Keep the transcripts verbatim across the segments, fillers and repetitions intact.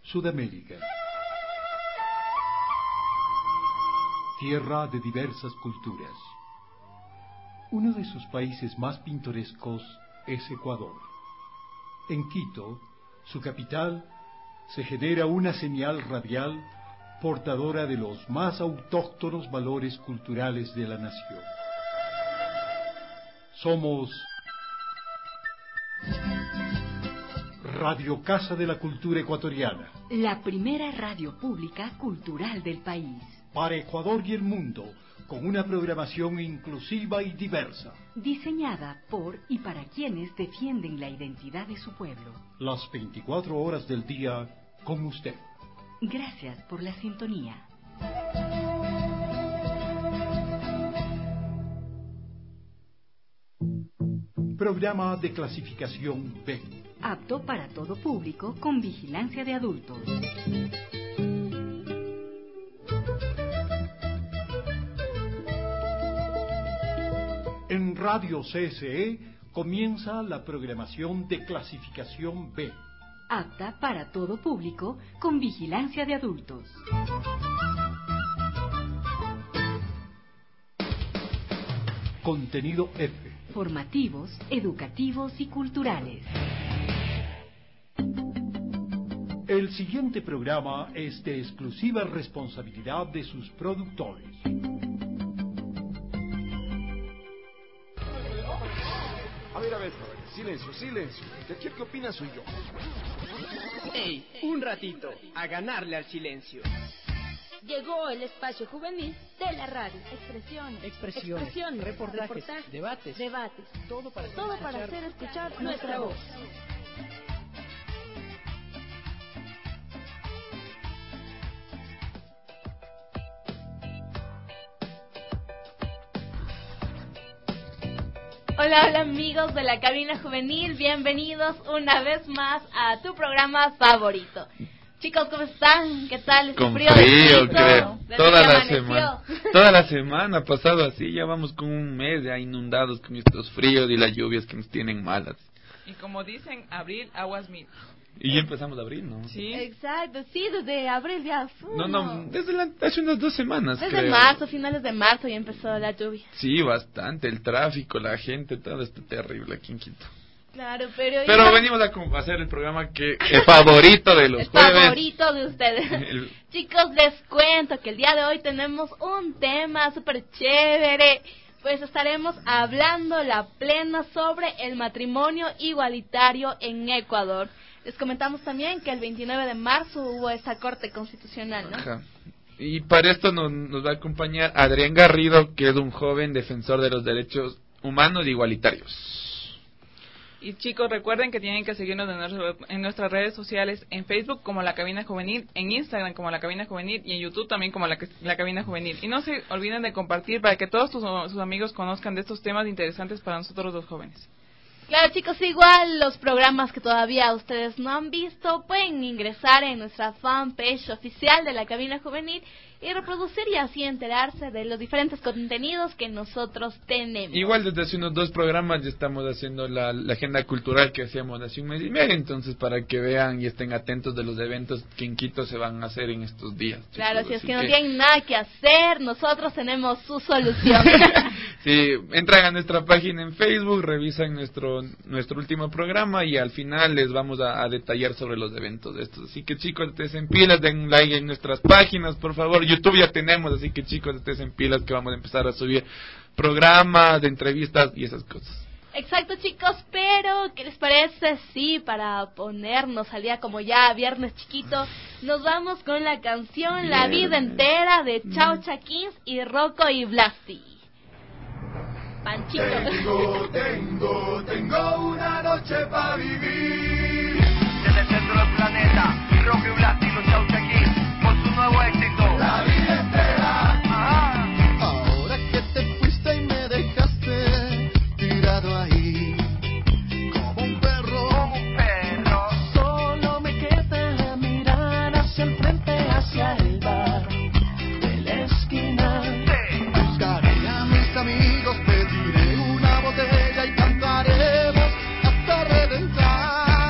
Sudamérica. Tierra de diversas culturas. Uno de sus países más pintorescos es Ecuador. En Quito, su capital, se genera una señal radial portadora de los más autóctonos valores culturales de la nación. Somos Radio Casa de la Cultura Ecuatoriana, la primera radio pública cultural del país. Para Ecuador y el mundo, con una programación inclusiva y diversa. Diseñada por y para quienes defienden la identidad de su pueblo. Las veinticuatro horas del día con usted. Gracias por la sintonía. Programa de clasificación B. Apto para todo público con vigilancia de adultos. En Radio C S E comienza la programación de clasificación B. Apta para todo público con vigilancia de adultos. Contenido F. Formativos, educativos y culturales. El siguiente programa es de exclusiva responsabilidad de sus productores. A ver, a ver, silencio, silencio. ¿De aquí el que opina soy yo? ¡Ey! Un ratito, a ganarle al silencio. Llegó el espacio juvenil de la radio. Expresiones. Expresiones. Expresiones. Reportajes. Reportajes. Debates. Debates. Todo para, Todo hacer, para escuchar hacer escuchar nuestra, nuestra voz. voz. Hola, hola amigos de la cabina juvenil, bienvenidos una vez más a tu programa favorito. Chicos, ¿cómo están? ¿Qué tal? Con frío, frío, frío creo. desde Toda que la amaneció. semana. Toda la semana ha pasado así, ya vamos con un mes ya inundados con estos fríos y las lluvias que nos tienen malas. Y como dicen, abril, aguas mil. Y ya empezamos a abril, ¿no? Sí. Exacto, sí, desde abril ya. Uh, No, no, desde la, hace unas dos semanas, Desde creo. marzo, finales de marzo ya empezó la lluvia. Sí, bastante, el tráfico, la gente, todo está terrible aquí en Quito. Claro, pero... Pero ya... venimos a com- a hacer el programa que el favorito de los el jueves. favorito de ustedes. El- Chicos, les cuento que el día de hoy tenemos un tema súper chévere. Pues estaremos hablando la plena sobre el matrimonio igualitario en Ecuador. Les comentamos también que el veintinueve de marzo hubo esa corte constitucional, ¿no? Ajá. Y para esto nos, nos va a acompañar Adrián Garrido, que es un joven defensor de los derechos humanos e igualitarios. Y chicos, recuerden que tienen que seguirnos en, nuestro, en nuestras redes sociales, en Facebook como La Cabina Juvenil, en Instagram como La Cabina Juvenil y en YouTube también como La, la Cabina Juvenil. Y no se olviden de compartir para que todos sus, sus amigos conozcan de estos temas interesantes para nosotros los jóvenes. Claro, chicos, igual los programas que todavía ustedes no han visto pueden ingresar en nuestra fanpage oficial de La Cabina Juvenil y reproducir y así enterarse de los diferentes contenidos que nosotros tenemos. Igual desde hace unos dos programas ya estamos haciendo la, la agenda cultural que hacíamos hace un mes y medio, entonces para que vean y estén atentos de los eventos que en Quito se van a hacer en estos días. Chicos. Claro, si es Así que no que... tienen nada que hacer, nosotros tenemos su solución. Sí, entran a nuestra página en Facebook, revisan nuestro nuestro último programa y al final les vamos a, a detallar sobre los eventos de estos. Así que chicos, estés en pilas, den like en nuestras páginas, por favor. YouTube ya tenemos, así que chicos, estés en pilas que vamos a empezar a subir programas de entrevistas y esas cosas. Exacto, chicos, pero ¿qué les parece si para ponernos al día como ya viernes chiquito, nos vamos con la canción La Vida Entera de Chao Chaquins y Rocco y Blasti? Panchito. Tengo, tengo, tengo una noche para vivir. Desde el centro del planeta, Rocco y Blasti con Chao Chaquins por su nuevo éxito. La vida entera. Ajá. Ahora que te fuiste y me dejaste tirado ahí como un perro, Como un perro. solo me queda mirar hacia el frente, hacia el bar de la esquina. Sí. Buscaré a mis amigos, pediré una botella y cantaremos hasta reventar.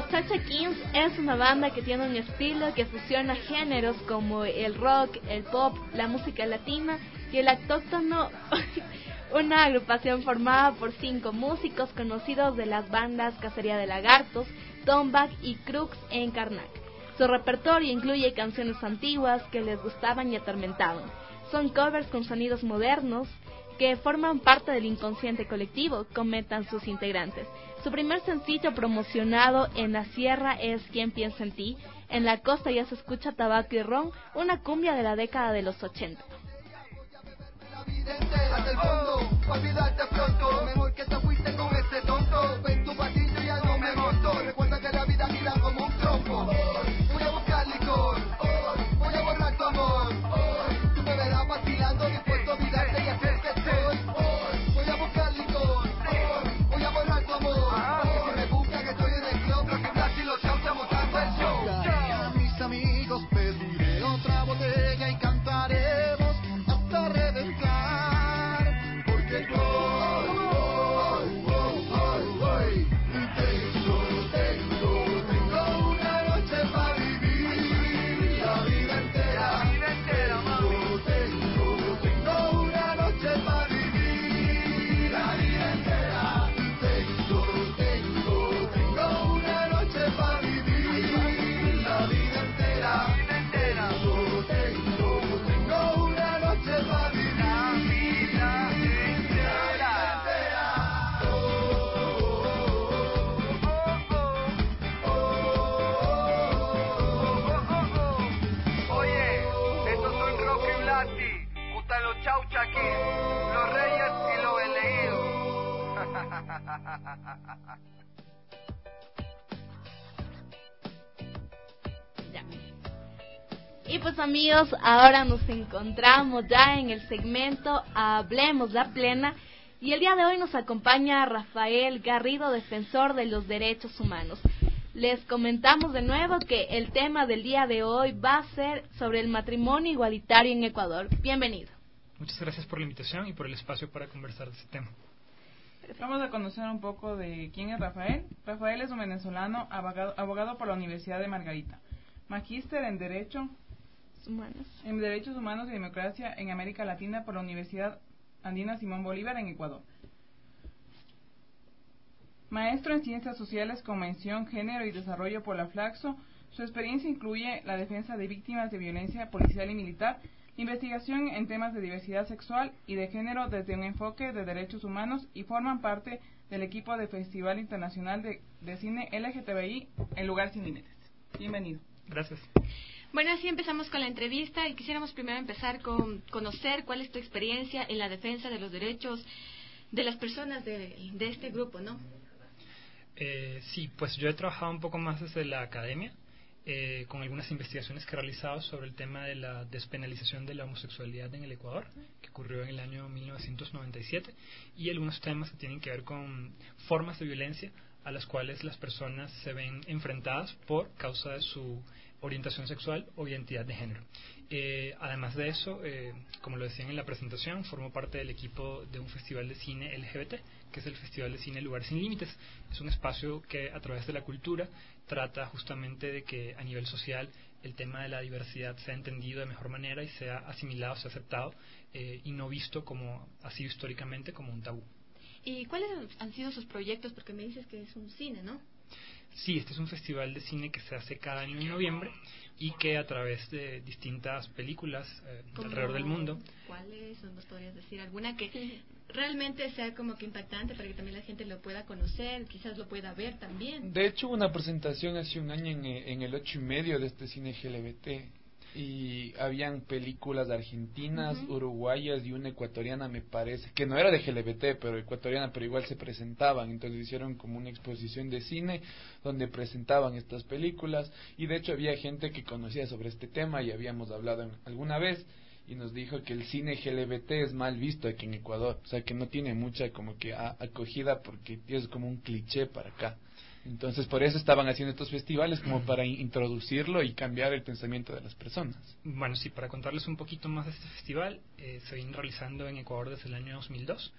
Los Chacha Kings es una banda que tiene un estilo que fusiona géneros como el rock, el pop, la música latina y el autóctono. Una agrupación formada por cinco músicos conocidos de las bandas Cacería de Lagartos, Tombak y Crux en Karnak. Su repertorio incluye canciones antiguas que les gustaban y atormentaban. Son covers con sonidos modernos que forman parte del inconsciente colectivo, comentan sus integrantes. Su primer sencillo promocionado en la sierra es ¿Quién piensa en ti? En la costa ya se escucha Tabaco y Ron, una cumbia de la década de los ochenta. Hasta el fondo, olvidarte pronto. Mejor que te fuiste con ese tonto. Ven tu pasillo ya no me monto. Recuerda que la vida gira como un trompo. Voy a buscar licor, voy a borrar tu amor. Tú me verás vacilando, dispuesto a olvidarte y hacer que estoy. Voy a buscar licor, voy a borrar tu amor. Porque si me buscan que estoy en el club, Rocky Black y los Chau estamos dando el show. A mis amigos pediré otra botella y cantaremos hasta reventar. Los Chaucha aquí, los reyes y los elegidos. Ya. Y pues amigos, ahora nos encontramos ya en el segmento Hablemos la Plena. Y el día de hoy nos acompaña Rafael Garrido, defensor de los derechos humanos. Les comentamos de nuevo que el tema del día de hoy va a ser sobre el matrimonio igualitario en Ecuador. Bienvenido. Muchas gracias por la invitación y por el espacio para conversar de este tema. Vamos a conocer un poco de quién es Rafael. Rafael es un venezolano, abogado, abogado por la Universidad de Margarita, magíster en Derecho Humanos. en Derechos Humanos y Democracia en América Latina por la Universidad Andina Simón Bolívar en Ecuador. Maestro en Ciencias Sociales con mención Género y Desarrollo por la Flaxo. Su experiencia incluye la defensa de víctimas de violencia policial y militar, investigación en temas de diversidad sexual y de género desde un enfoque de derechos humanos y forman parte del equipo del Festival Internacional de, de Cine L G T B I El Lugar Sin Límites. Bienvenido. Gracias. Bueno, así empezamos con la entrevista y quisiéramos primero empezar con conocer cuál es tu experiencia en la defensa de los derechos de las personas de, de este grupo, ¿no? Eh, sí, pues yo he trabajado un poco más desde la academia. Eh, con algunas investigaciones que he realizado sobre el tema de la despenalización de la homosexualidad en el Ecuador, que ocurrió en el año mil novecientos noventa y siete, y algunos temas que tienen que ver con formas de violencia a las cuales las personas se ven enfrentadas por causa de su orientación sexual o identidad de género. Eh, además de eso, eh, como lo decían en la presentación, formo parte del equipo de un festival de cine L G B T, que es el Festival de Cine Lugar Sin Límites. Es un espacio que a través de la cultura trata justamente de que a nivel social el tema de la diversidad sea entendido de mejor manera y sea asimilado, sea aceptado eh, y no visto como ha sido históricamente como un tabú. ¿Y cuáles han sido sus proyectos? Porque me dices que es un cine, ¿no? Sí, este es un festival de cine que se hace cada año en noviembre y que a través de distintas películas eh, alrededor del mundo. ¿Cuáles? ¿Nos podrías decir alguna que realmente sea como que impactante para que también la gente lo pueda conocer, quizás lo pueda ver también? De hecho, hubo una presentación hace un año en, en el ocho y medio de este cine L G B T y habían películas argentinas, uh-huh. uruguayas y una ecuatoriana, me parece, que no era de L G B T, pero ecuatoriana, pero igual se presentaban. Entonces hicieron como una exposición de cine donde presentaban estas películas y de hecho había gente que conocía sobre este tema y habíamos hablado en, alguna vez y nos dijo que el cine L G B T es mal visto aquí en Ecuador, o sea que no tiene mucha como que a, acogida porque es como un cliché para acá. Entonces por eso estaban haciendo estos festivales, como para introducirlo y cambiar el pensamiento de las personas. Bueno, sí, para contarles un poquito más de este festival, eh, se viene realizando en Ecuador desde el año dos mil dos.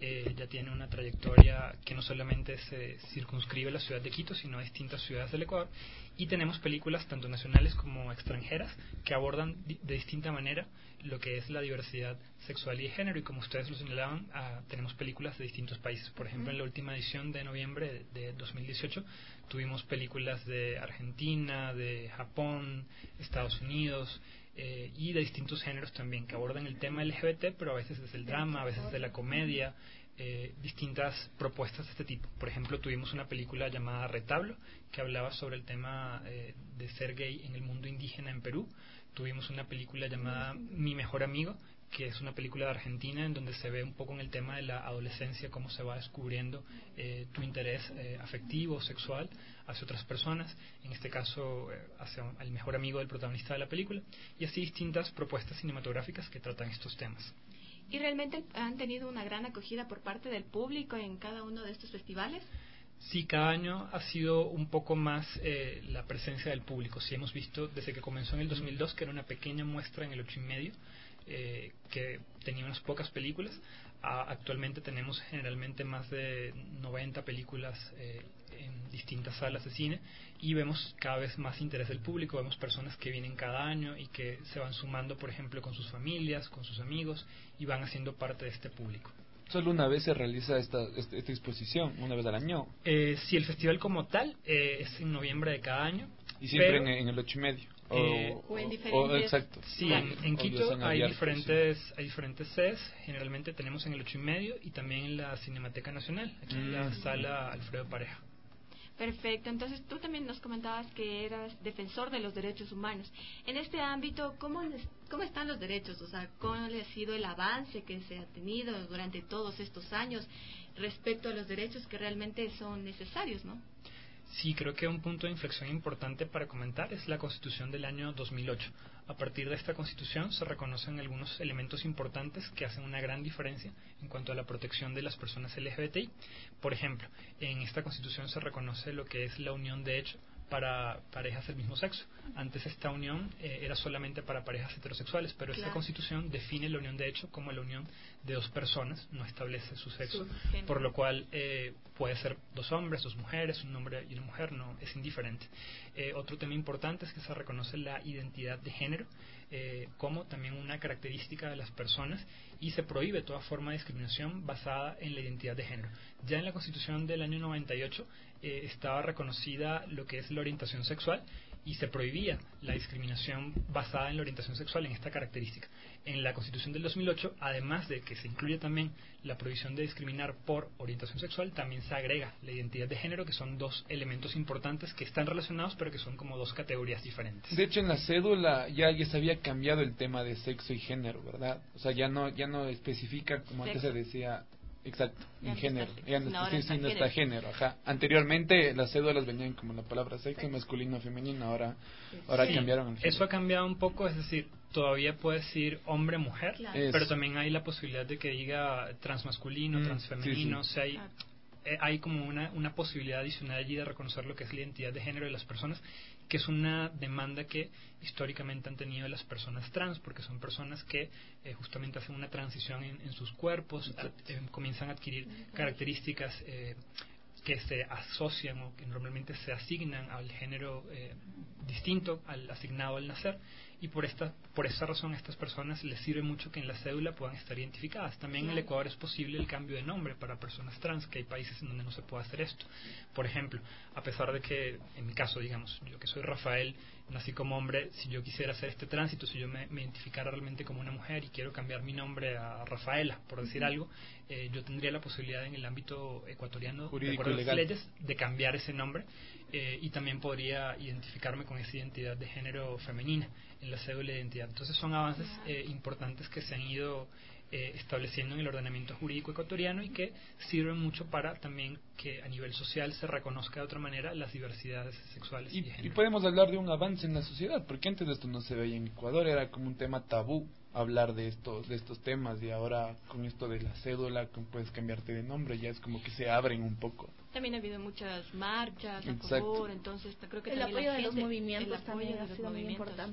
eh, ya tiene una trayectoria que no solamente se circunscribe a la ciudad de Quito, sino a distintas ciudades del Ecuador. Y tenemos películas tanto nacionales como extranjeras que abordan di- de distinta manera lo que es la diversidad sexual y de género, y como ustedes lo señalaban, ah, tenemos películas de distintos países. Por ejemplo, en la última edición de noviembre de, de dos mil dieciocho tuvimos películas de Argentina, de Japón, Estados Unidos, eh, y de distintos géneros también, que abordan el tema L G B T, pero a veces desde el drama, a veces desde la comedia, eh, distintas propuestas de este tipo. Por ejemplo, tuvimos una película llamada Retablo, que hablaba sobre el tema eh, de ser gay en el mundo indígena en Perú. Tuvimos una película llamada Mi Mejor Amigo, que es una película de Argentina en donde se ve un poco en el tema de la adolescencia, cómo se va descubriendo eh, tu interés eh, afectivo, sexual hacia otras personas, en este caso eh, hacia el mejor amigo del protagonista de la película, y así distintas propuestas cinematográficas que tratan estos temas. ¿Y realmente han tenido una gran acogida por parte del público en cada uno de estos festivales? Sí, cada año ha sido un poco más eh, la presencia del público. Sí, hemos visto desde que comenzó en el dos mil dos, que era una pequeña muestra en el ocho y medio, eh, que tenía unas pocas películas. A, actualmente tenemos generalmente más de noventa películas eh, en distintas salas de cine, y vemos cada vez más interés del público. Vemos personas que vienen cada año y que se van sumando, por ejemplo, con sus familias, con sus amigos, y van haciendo parte de este público. Solo una vez se realiza esta, esta, esta exposición, una vez al año. Eh, sí, el festival como tal eh, es en noviembre de cada año. Y siempre pero, en, en el ocho y medio. O, eh, o en diferentes. O, exacto. Sí, en, en Quito hay abiertos, diferentes, sí. hay diferentes sedes. Generalmente tenemos en el ocho y medio y también en la Cinemateca Nacional, aquí en la sala Alfredo Pareja. Perfecto, entonces tú también nos comentabas que eras defensor de los derechos humanos. En este ámbito, ¿cómo, les, cómo están los derechos? O sea, ¿cómo ha sido el avance que se ha tenido durante todos estos años respecto a los derechos que realmente son necesarios, ¿no? Sí, creo que un punto de inflexión importante para comentar es la Constitución del año dos mil ocho. A partir de esta Constitución se reconocen algunos elementos importantes que hacen una gran diferencia en cuanto a la protección de las personas L G B T I. Por ejemplo, en esta Constitución se reconoce lo que es la unión de hecho para parejas del mismo sexo. Antes esta unión eh, era solamente para parejas heterosexuales, pero claro, esta Constitución define la unión de hecho como la unión de dos personas, no establece su sexo, su por lo cual eh, puede ser dos hombres, dos mujeres, un hombre y una mujer, no es indiferente. Eh, otro tema importante es que se reconoce la identidad de género eh, como también una característica de las personas, y se prohíbe toda forma de discriminación basada en la identidad de género. Ya en la Constitución del año noventa y ocho eh, estaba reconocida lo que es la orientación sexual, y se prohibía la discriminación basada en la orientación sexual en esta característica. En la Constitución del dos mil ocho, además de que se incluye también la prohibición de discriminar por orientación sexual, también se agrega la identidad de género, que son dos elementos importantes que están relacionados, pero que son como dos categorías diferentes. De hecho, en la cédula ya, ya se había cambiado el tema de sexo y género, ¿verdad? O sea, ya no ya no especifica, como sexo. Antes se decía... Exacto, en género, ya no, no, está, no está género, ajá. Anteriormente las cédulas venían como la palabra sexo, masculino, femenino, ahora ahora sí, cambiaron el género. Eso ha cambiado un poco, es decir, todavía puede decir hombre, mujer, claro, pero también hay la posibilidad de que diga transmasculino, mm, transfemenino, sí, sí. O sea, hay, claro. eh, hay como una, una posibilidad adicional allí de reconocer lo que es la identidad de género de las personas, que es una demanda que históricamente han tenido las personas trans, porque son personas que eh, justamente hacen una transición en, en sus cuerpos, a, eh, comienzan a adquirir características eh, que se asocian o que normalmente se asignan al género eh, distinto al asignado al nacer, y por esta por esa razón a estas personas les sirve mucho que en la cédula puedan estar identificadas. También en el Ecuador es posible el cambio de nombre para personas trans, que hay países en donde no se puede hacer esto. Por ejemplo, a pesar de que, en mi caso, digamos, yo que soy Rafael, nací como hombre, si yo quisiera hacer este tránsito, si yo me, me identificara realmente como una mujer y quiero cambiar mi nombre a Rafaela, por decir uh-huh. algo, eh, yo tendría la posibilidad en el ámbito ecuatoriano, jurídico, de acuerdo a las leyes, de cambiar ese nombre, eh, y también podría identificarme con esa identidad de género femenina en la cédula de identidad. Entonces son avances eh, importantes que se han ido eh, estableciendo en el ordenamiento jurídico ecuatoriano, y que sirven mucho para también que a nivel social se reconozca de otra manera las diversidades sexuales y, y de género. Y podemos hablar de un avance en la sociedad, porque antes de esto no se veía en Ecuador, era como un tema tabú hablar de estos de estos temas, y ahora con esto de la cédula, con puedes cambiarte de nombre, ya es como que se abren un poco. También ha habido muchas marchas a Exacto. favor, entonces creo que el también apoyo la de gente, los movimientos el apoyo también de ha los sido muy movimientos. importante.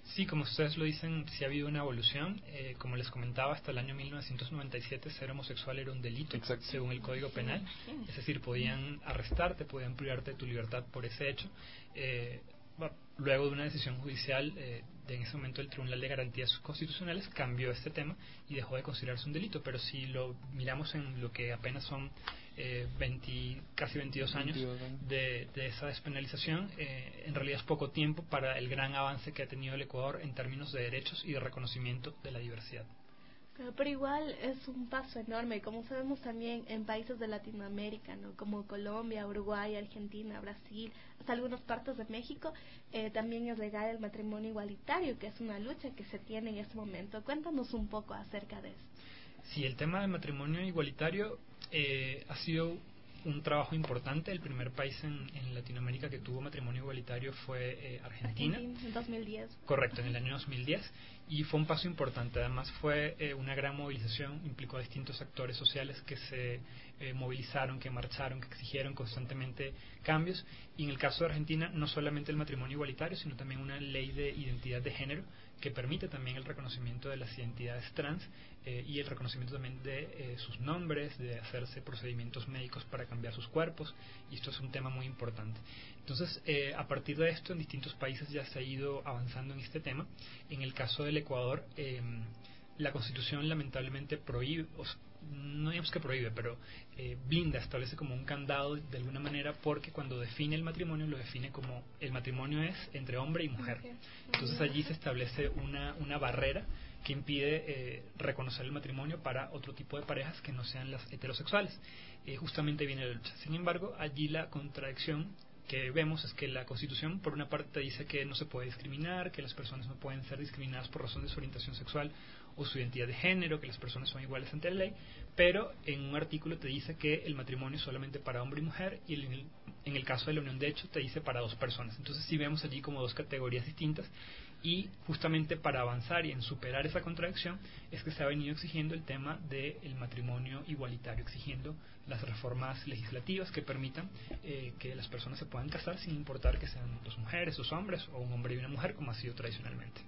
Sí, como ustedes lo dicen, sí ha habido una evolución. Eh, como les comentaba, hasta el año mil novecientos noventa y siete ser homosexual era un delito, Exacto. según el Código Penal. Es decir, podían arrestarte, podían privarte de tu libertad por ese hecho. Eh, luego de una decisión judicial, eh, de en ese momento el Tribunal de Garantías Constitucionales cambió este tema y dejó de considerarse un delito. Pero si lo miramos en lo que apenas son eh, veinte, casi veintidós años de, de esa despenalización, eh, en realidad es poco tiempo para el gran avance que ha tenido el Ecuador en términos de derechos y de reconocimiento de la diversidad. Pero, pero igual es un paso enorme, como sabemos también en países de Latinoamérica, ¿no? Como Colombia, Uruguay, Argentina, Brasil, hasta algunas partes de México, eh, también es legal el matrimonio igualitario, que es una lucha que se tiene en este momento. Cuéntanos un poco acerca de eso. Sí, el tema del matrimonio igualitario eh, ha sido un trabajo importante. El primer país en, en Latinoamérica que tuvo matrimonio igualitario fue eh, Argentina. Argentina, en dos mil diez. Correcto, en el año dos mil diez. Y fue un paso importante. Además fue eh, una gran movilización, implicó a distintos actores sociales que se eh, movilizaron, que marcharon, que exigieron constantemente cambios. Y en el caso de Argentina, no solamente el matrimonio igualitario, sino también una ley de identidad de género que permite también el reconocimiento de las identidades trans eh, y el reconocimiento también de eh, sus nombres, de hacerse procedimientos médicos para cambiar sus cuerpos, y esto es un tema muy importante. Entonces, eh, a partir de esto, en distintos países ya se ha ido avanzando en este tema. En el caso del Ecuador, eh, la Constitución lamentablemente prohíbe, o sea, no digamos que prohíbe, pero eh, blinda, establece como un candado de alguna manera, porque cuando define el matrimonio lo define como el matrimonio es entre hombre y mujer. Entonces allí se establece una, una barrera que impide eh, reconocer el matrimonio para otro tipo de parejas que no sean las heterosexuales. Eh, justamente viene la lucha. Sin embargo, allí la contradicción que vemos es que la Constitución, por una parte, dice que no se puede discriminar, que las personas no pueden ser discriminadas por razón de su orientación sexual o su identidad de género, que las personas son iguales ante la ley, pero en un artículo te dice que el matrimonio es solamente para hombre y mujer, y en el, en el caso de la unión de hecho te dice para dos personas. Entonces sí vemos allí como dos categorías distintas, y justamente para avanzar y en superar esa contradicción es que se ha venido exigiendo el tema del matrimonio igualitario, exigiendo las reformas legislativas que permitan eh, que las personas se puedan casar sin importar que sean dos mujeres, dos hombres o un hombre y una mujer, como ha sido tradicionalmente.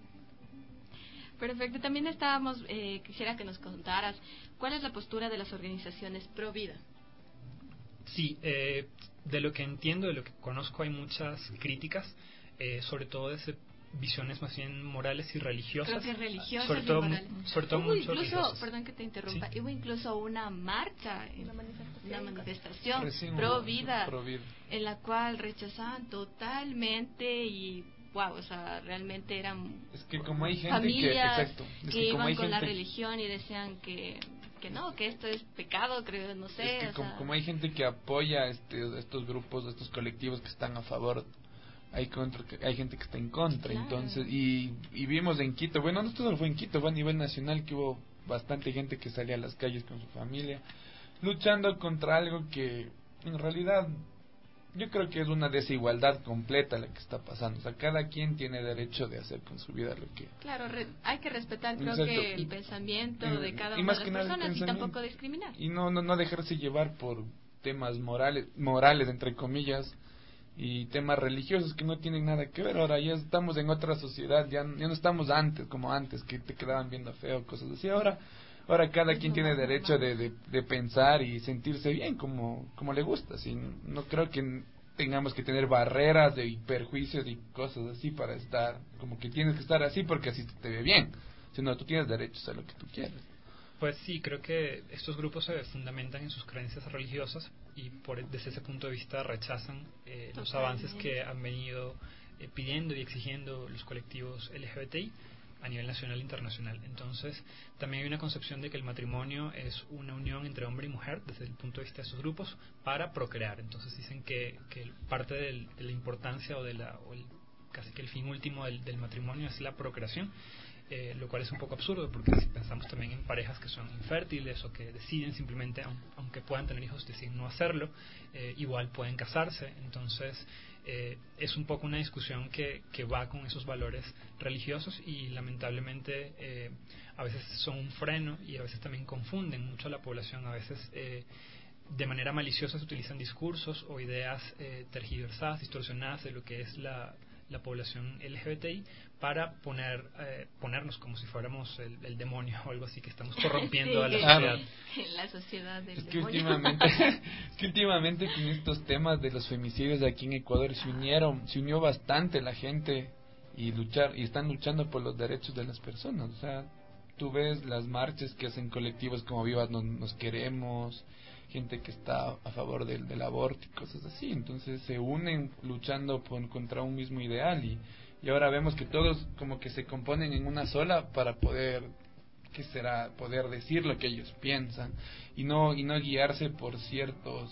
Perfecto. También estábamos, eh, quisiera que nos contaras cuál es la postura de las organizaciones pro vida. Sí, eh, de lo que entiendo, de lo que conozco, hay muchas críticas, eh, sobre todo desde visiones más bien morales y religiosas. Creo que religiosas sobre y todo, morales. sobre todo hubo mucho incluso, religiosas. perdón que te interrumpa, ¿Sí? hubo incluso una marcha, una manifestación, una manifestación Recién pro hubo, vida, pro vida, en la cual rechazaban totalmente y wow, o sea, realmente eran es que como hay gente familias que, exacto, es que que como iban hay con la gente, religión y decían que que no, que esto es pecado, creo, no sé. es que o como, sea, como hay gente que apoya este, estos grupos, estos colectivos que están a favor, hay contra, hay gente que está en contra, claro. Entonces, y, y vimos en Quito, bueno, no solo fue en Quito, fue a nivel nacional que hubo bastante gente que salía a las calles con su familia, luchando contra algo que en realidad yo creo que es una desigualdad completa la que está pasando. O sea, cada quien tiene derecho de hacer con su vida lo que... Claro, re, hay que respetar, creo Exacto. que el y, pensamiento y, de cada y una más de que las nada personas y tampoco discriminar. Y no, no, no dejarse llevar por temas morales, morales entre comillas, y temas religiosos que no tienen nada que ver. Ahora ya estamos en otra sociedad, ya, ya no estamos antes, como antes, que te quedaban viendo feo, cosas así. Ahora... Ahora cada quien tiene derecho de, de, de pensar y sentirse bien como, como le gusta. Así, no creo que tengamos que tener barreras de perjuicios y cosas así para estar, como que tienes que estar así porque así te ve bien. Sino tú tienes derecho a hacer lo que tú quieras. Pues sí, creo que estos grupos se fundamentan en sus creencias religiosas y por desde ese punto de vista rechazan eh, los avances que han venido eh, pidiendo y exigiendo los colectivos L G B T I a nivel nacional e internacional. Entonces, también hay una concepción de que el matrimonio es una unión entre hombre y mujer, desde el punto de vista de esos grupos, para procrear. Entonces dicen que, que parte del, de la importancia o de la o el, casi que el fin último del, del matrimonio es la procreación, eh, lo cual es un poco absurdo, porque si pensamos también en parejas que son infértiles o que deciden simplemente, aunque puedan tener hijos, deciden no hacerlo, eh, igual pueden casarse. Entonces, Eh, es un poco una discusión que, que va con esos valores religiosos y lamentablemente eh, a veces son un freno y a veces también confunden mucho a la población. A veces eh, de manera maliciosa se utilizan discursos o ideas eh, tergiversadas, distorsionadas de lo que es la, la población L G B T I para poner eh, ponernos como si fuéramos el, el demonio o algo así, que estamos corrompiendo Sí, a la claro. sociedad. La sociedad del Es que demonio. últimamente, es que últimamente con estos temas de los femicidios aquí en Ecuador se unieron, se unió bastante la gente y luchar y están luchando por los derechos de las personas. O sea, tú ves las marchas que hacen colectivos como Vivas Nos, nos Queremos, gente que está a favor del, del aborto y cosas así. Entonces se unen luchando por, contra un mismo ideal y, y ahora vemos que todos como que se componen en una sola para poder, ¿qué será? Poder decir lo que ellos piensan y no y no guiarse por ciertos,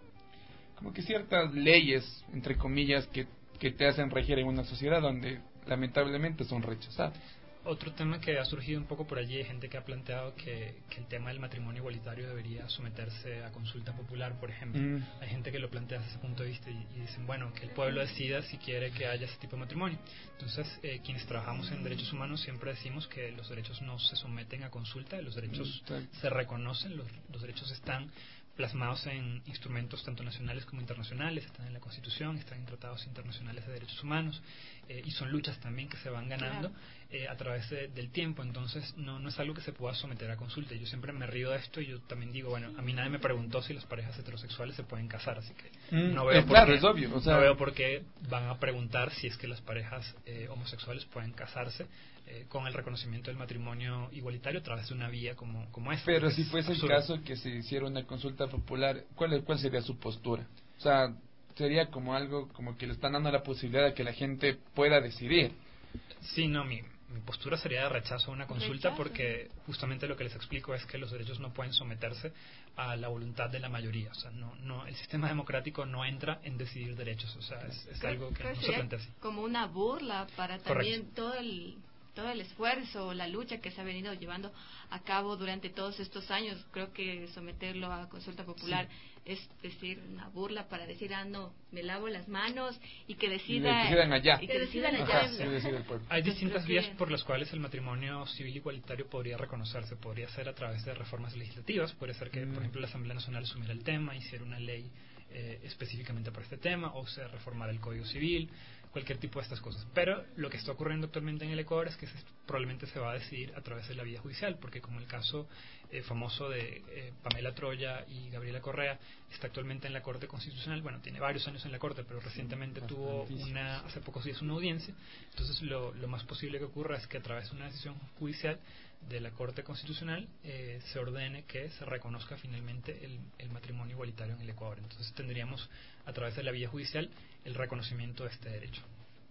como que ciertas leyes, entre comillas, que, que te hacen regir en una sociedad donde lamentablemente son rechazadas. Otro tema que ha surgido un poco por allí, hay gente que ha planteado que, que el tema del matrimonio igualitario debería someterse a consulta popular, por ejemplo. Mm. Hay gente que lo plantea desde ese punto de vista y, y dicen, bueno, que el pueblo decida si quiere que haya ese tipo de matrimonio. Entonces, eh, quienes trabajamos en derechos humanos siempre decimos que los derechos no se someten a consulta, los derechos mm. se reconocen, los, los derechos están plasmados en instrumentos tanto nacionales como internacionales, están en la Constitución, están en tratados internacionales de derechos humanos, eh, y son luchas también que se van ganando claro. eh, a través de, del tiempo. Entonces no, no es algo que se pueda someter a consulta. Yo siempre me río de esto y yo también digo, bueno, a mí nadie me preguntó si las parejas heterosexuales se pueden casar, así que mm, no veo eh, por claro, qué, es obvio, o sea, no veo por qué van a preguntar si es que las parejas eh, homosexuales pueden casarse eh, con el reconocimiento del matrimonio igualitario a través de una vía como, como esta. Pero si fuese absurdo. El caso que se hiciera una consulta popular, ¿cuál, ¿cuál sería su postura? O sea, sería como algo como que le están dando la posibilidad de que la gente pueda decidir. Sí, no, mi, mi postura sería de rechazo a una consulta, rechazo. Porque justamente lo que les explico es que los derechos no pueden someterse a la voluntad de la mayoría. O sea, no, no, el sistema democrático no entra en decidir derechos. O sea, es, es creo, algo que no se plantea así. Como una burla para también Correcto. todo el todo el esfuerzo, la lucha que se ha venido llevando a cabo durante todos estos años. Creo que someterlo a consulta popular sí. es decir, una burla para decir, ah, no, me lavo las manos y que decida, y decidan allá. Y que decidan allá. Ajá, sí, decide el pueblo. Hay distintas vías por las cuales el matrimonio civil igualitario podría reconocerse. Podría ser a través de reformas legislativas, puede ser que, mm. por ejemplo, la Asamblea Nacional asumiera el tema, hiciera una ley eh, específicamente para este tema, o se reformara el Código Civil, cualquier tipo de estas cosas. Pero lo que está ocurriendo actualmente en el Ecuador es que se, probablemente se va a decidir a través de la vía judicial, porque como el caso eh, famoso de eh, Pamela Troya y Gabriela Correa está actualmente en la Corte Constitucional, bueno, tiene varios años en la Corte, pero recientemente sí, tuvo una, hace pocos días una audiencia. Entonces lo, lo más posible que ocurra es que a través de una decisión judicial de la Corte Constitucional eh, se ordene que se reconozca finalmente el, el matrimonio igualitario en el Ecuador. Entonces tendríamos a través de la vía judicial el reconocimiento de este derecho.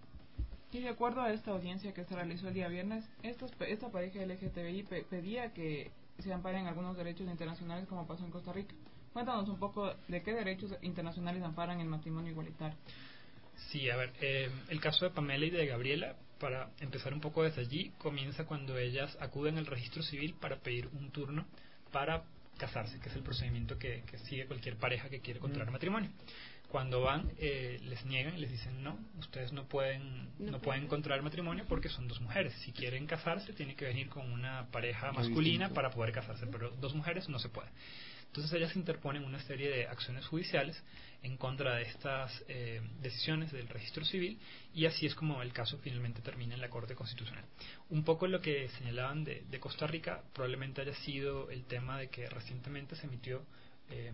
Y de acuerdo a esta audiencia que se realizó el día viernes, estos, esta pareja L G T B I pe pedía que se amparen algunos derechos internacionales como pasó en Costa Rica. Cuéntanos un poco de qué derechos internacionales amparan el matrimonio igualitario. Sí, a ver, eh, el caso de Pamela y de Gabriela, para empezar un poco desde allí, comienza cuando ellas acuden al registro civil para pedir un turno para casarse, que es el procedimiento que, que sigue cualquier pareja que quiere contraer mm. matrimonio. Cuando van, eh, les niegan, les dicen no, ustedes no pueden no, no pueden contraer matrimonio porque son dos mujeres. Si quieren casarse, tienen que venir con una pareja masculina para poder casarse, pero dos mujeres no se puede. Entonces ellas interponen una serie de acciones judiciales en contra de estas eh, decisiones del registro civil, y así es como el caso finalmente termina en la Corte Constitucional. Un poco lo que señalaban de, de Costa Rica probablemente haya sido el tema de que recientemente se emitió eh,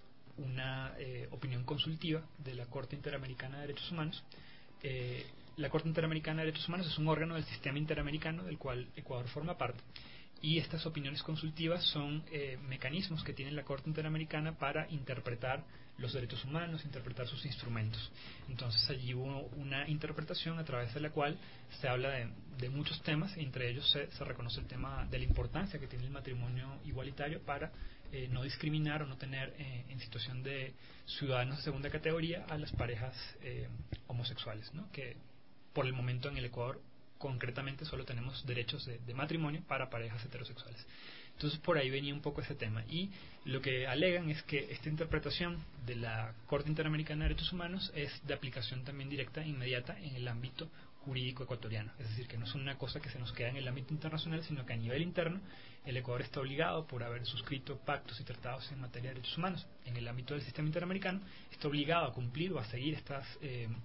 una eh, opinión consultiva de la Corte Interamericana de Derechos Humanos. Eh, la Corte Interamericana de Derechos Humanos es un órgano del sistema interamericano del cual Ecuador forma parte, y estas opiniones consultivas son eh, mecanismos que tiene la Corte Interamericana para interpretar los derechos humanos, interpretar sus instrumentos. Entonces allí hubo una interpretación a través de la cual se habla de, de muchos temas, y entre ellos se, se reconoce el tema de la importancia que tiene el matrimonio igualitario para eh, no discriminar o no tener eh, en situación de ciudadanos de segunda categoría a las parejas eh, homosexuales, ¿no? Que por el momento en el Ecuador concretamente solo tenemos derechos de, de matrimonio para parejas heterosexuales. Entonces por ahí venía un poco ese tema, y lo que alegan es que esta interpretación de la Corte Interamericana de Derechos Humanos es de aplicación también directa e inmediata en el ámbito jurídico ecuatoriano, es decir, que no es una cosa que se nos queda en el ámbito internacional, sino que a nivel interno el Ecuador está obligado, por haber suscrito pactos y tratados en materia de derechos humanos en el ámbito del sistema interamericano, está obligado a cumplir o a seguir estas eh,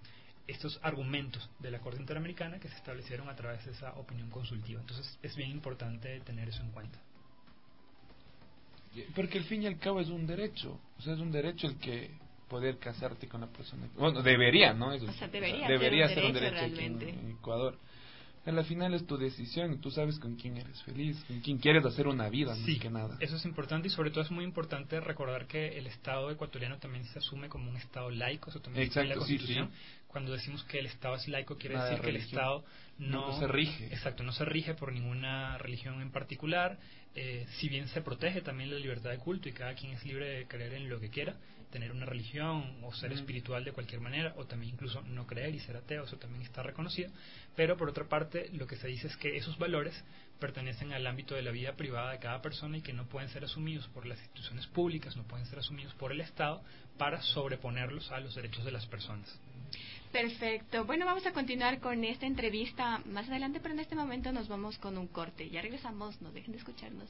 estos argumentos de la Corte Interamericana que se establecieron a través de esa opinión consultiva. Entonces es bien importante tener eso en cuenta. Porque al fin y al cabo es un derecho, o sea, es un derecho el que poder casarte con la persona. Bueno, debería, ¿no? Eso, o sea, debería, debería ser un ser derecho, un derecho realmente. aquí en, en Ecuador. Al final es tu decisión y tú sabes con quién eres feliz, con quién quieres hacer una vida, sí, más que nada. Eso es importante y sobre todo es muy importante recordar que el Estado ecuatoriano también se asume como un Estado laico, eso también está en la Constitución. Sí, sí. Cuando decimos que el Estado es laico quiere Nada decir que el Estado no, no se rige. Exacto, no se rige por ninguna religión en particular, eh, si bien se protege también la libertad de culto y cada quien es libre de creer en lo que quiera, tener una religión o ser mm. espiritual de cualquier manera, o también incluso no creer y ser ateo, eso también está reconocido, pero por otra parte lo que se dice es que esos valores pertenecen al ámbito de la vida privada de cada persona y que no pueden ser asumidos por las instituciones públicas, no pueden ser asumidos por el Estado para sobreponerlos a los derechos de las personas. Perfecto. Bueno, vamos a continuar con esta entrevista más adelante, pero en este momento nos vamos con un corte. Ya regresamos, no dejen de escucharnos.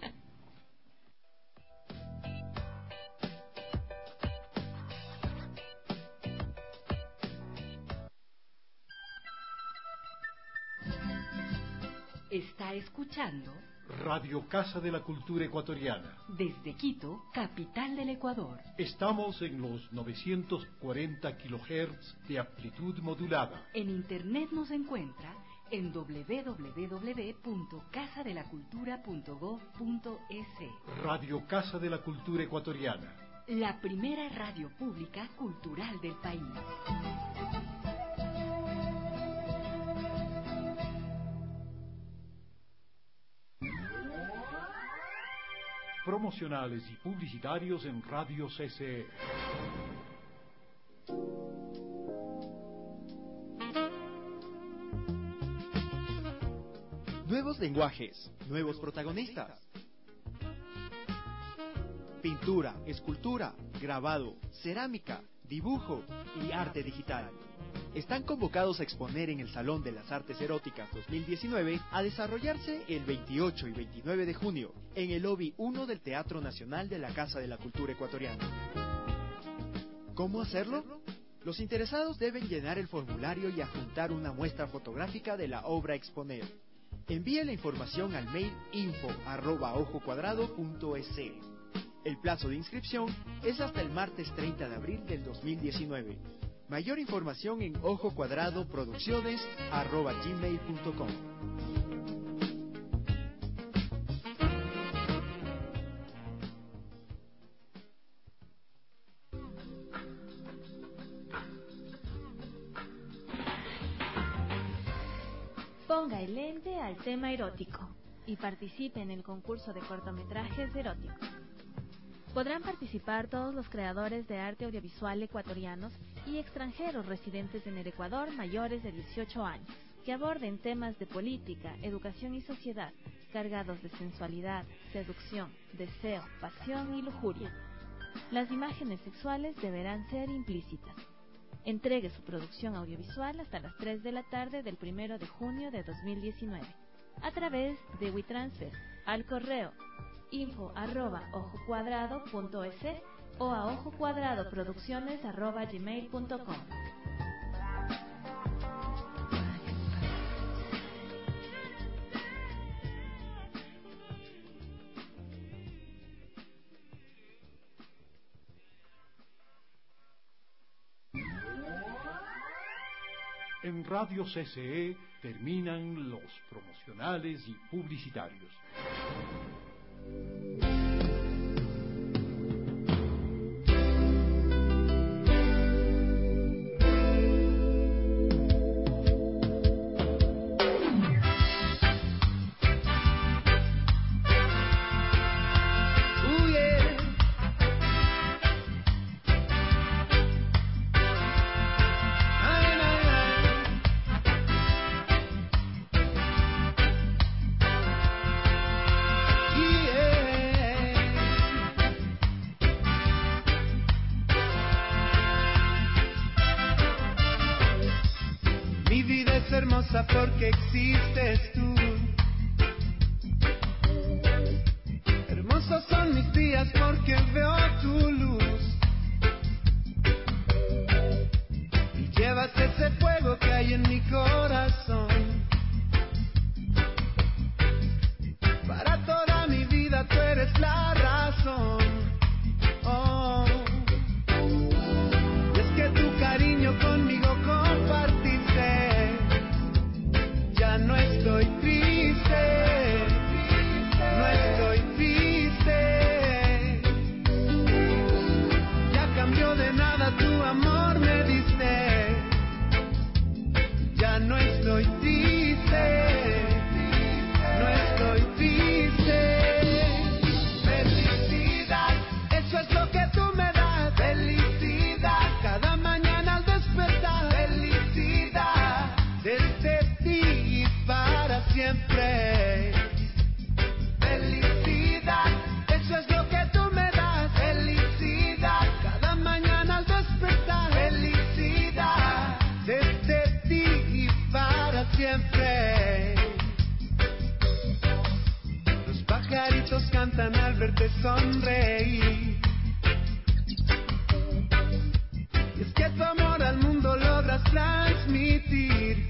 Está escuchando Radio Casa de la Cultura Ecuatoriana. Desde Quito, capital del Ecuador. Estamos en los novecientos cuarenta kilohertz de amplitud modulada. En internet nos encuentra en doble u doble u doble u punto casa de la cultura punto gob punto es. Radio Casa de la Cultura Ecuatoriana. La primera radio pública cultural del país. Promocionales y publicitarios en Radio C C E. Nuevos lenguajes, nuevos protagonistas. Pintura, escultura, grabado, cerámica, dibujo y arte digital. Están convocados a exponer en el Salón de las Artes Eróticas dos mil diecinueve a desarrollarse el veintiocho y veintinueve de junio en el lobby uno del Teatro Nacional de la Casa de la Cultura Ecuatoriana. ¿Cómo hacerlo? Los interesados deben llenar el formulario y adjuntar una muestra fotográfica de la obra a exponer. Envíe la información al mail info arroba ojo cuadrado punto es. El plazo de inscripción es hasta el martes treinta de abril del dos mil diecinueve. Mayor información en ojo cuadrado producciones arroba gmail punto com. Ponga el lente al tema erótico y participe en el concurso de cortometrajes eróticos. Podrán participar todos los creadores de arte audiovisual ecuatorianos y extranjeros residentes en el Ecuador mayores de dieciocho años, que aborden temas de política, educación y sociedad, cargados de sensualidad, seducción, deseo, pasión y lujuria. Las imágenes sexuales deberán ser implícitas. Entregue su producción audiovisual hasta las tres de la tarde del primero de junio de dos mil diecinueve, a través de WeTransfer, al correo info arroba ojo cuadrado punto es o a ojo cuadrado producciones arroba gmail punto com. En Radio C C E terminan los promocionales y publicitarios. Porque existes tú. Hermosos son mis días porque veo tu luz y llevas ese hacerte sonreír. Y es que tu amor al mundo logras transmitir.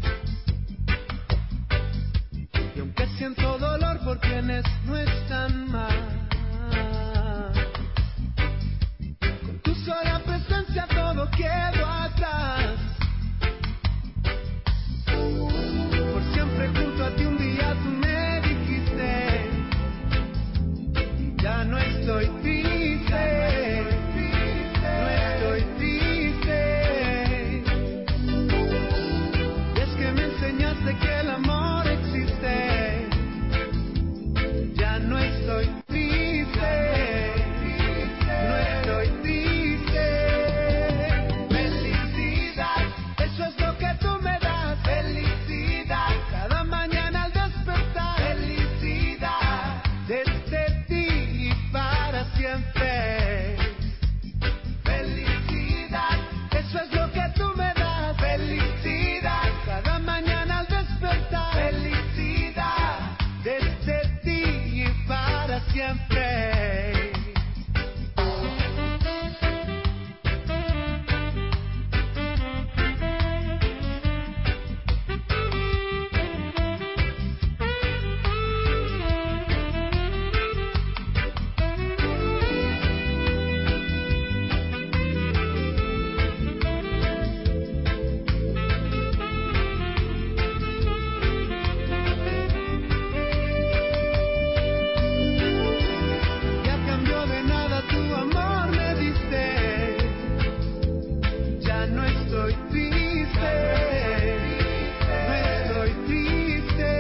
Y aunque siento dolor por quienes no están mal, con tu sola presencia todo quedó atrás. Por siempre junto a ti un día tú me dijiste, ya no estoy triste, no estoy triste. Y es que me enseñaste que el amor existe. Ya no estoy triste, no estoy triste. Felicidad, eso es lo que tú me das. Felicidad, cada mañana al despertar. Felicidad, desde ti y para siempre. Felicidad, eso es lo que tú me das. Felicidad, cada mañana al despertar. Felicidad, desde ti y para siempre. Y a cambio de nada tu amor me diste. Ya no estoy triste, no estoy triste.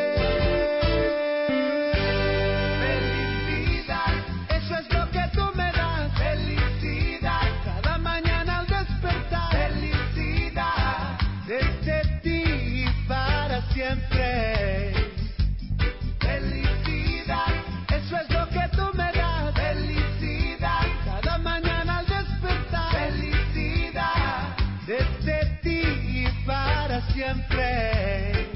Felicidad, eso es lo que tú me das. Felicidad, cada mañana al despertar. Felicidad, desde ti y para siempre. Felicidad, eso es lo que tú me das. Felicidad, cada mañana al despertar. Felicidad, desde ti y para siempre.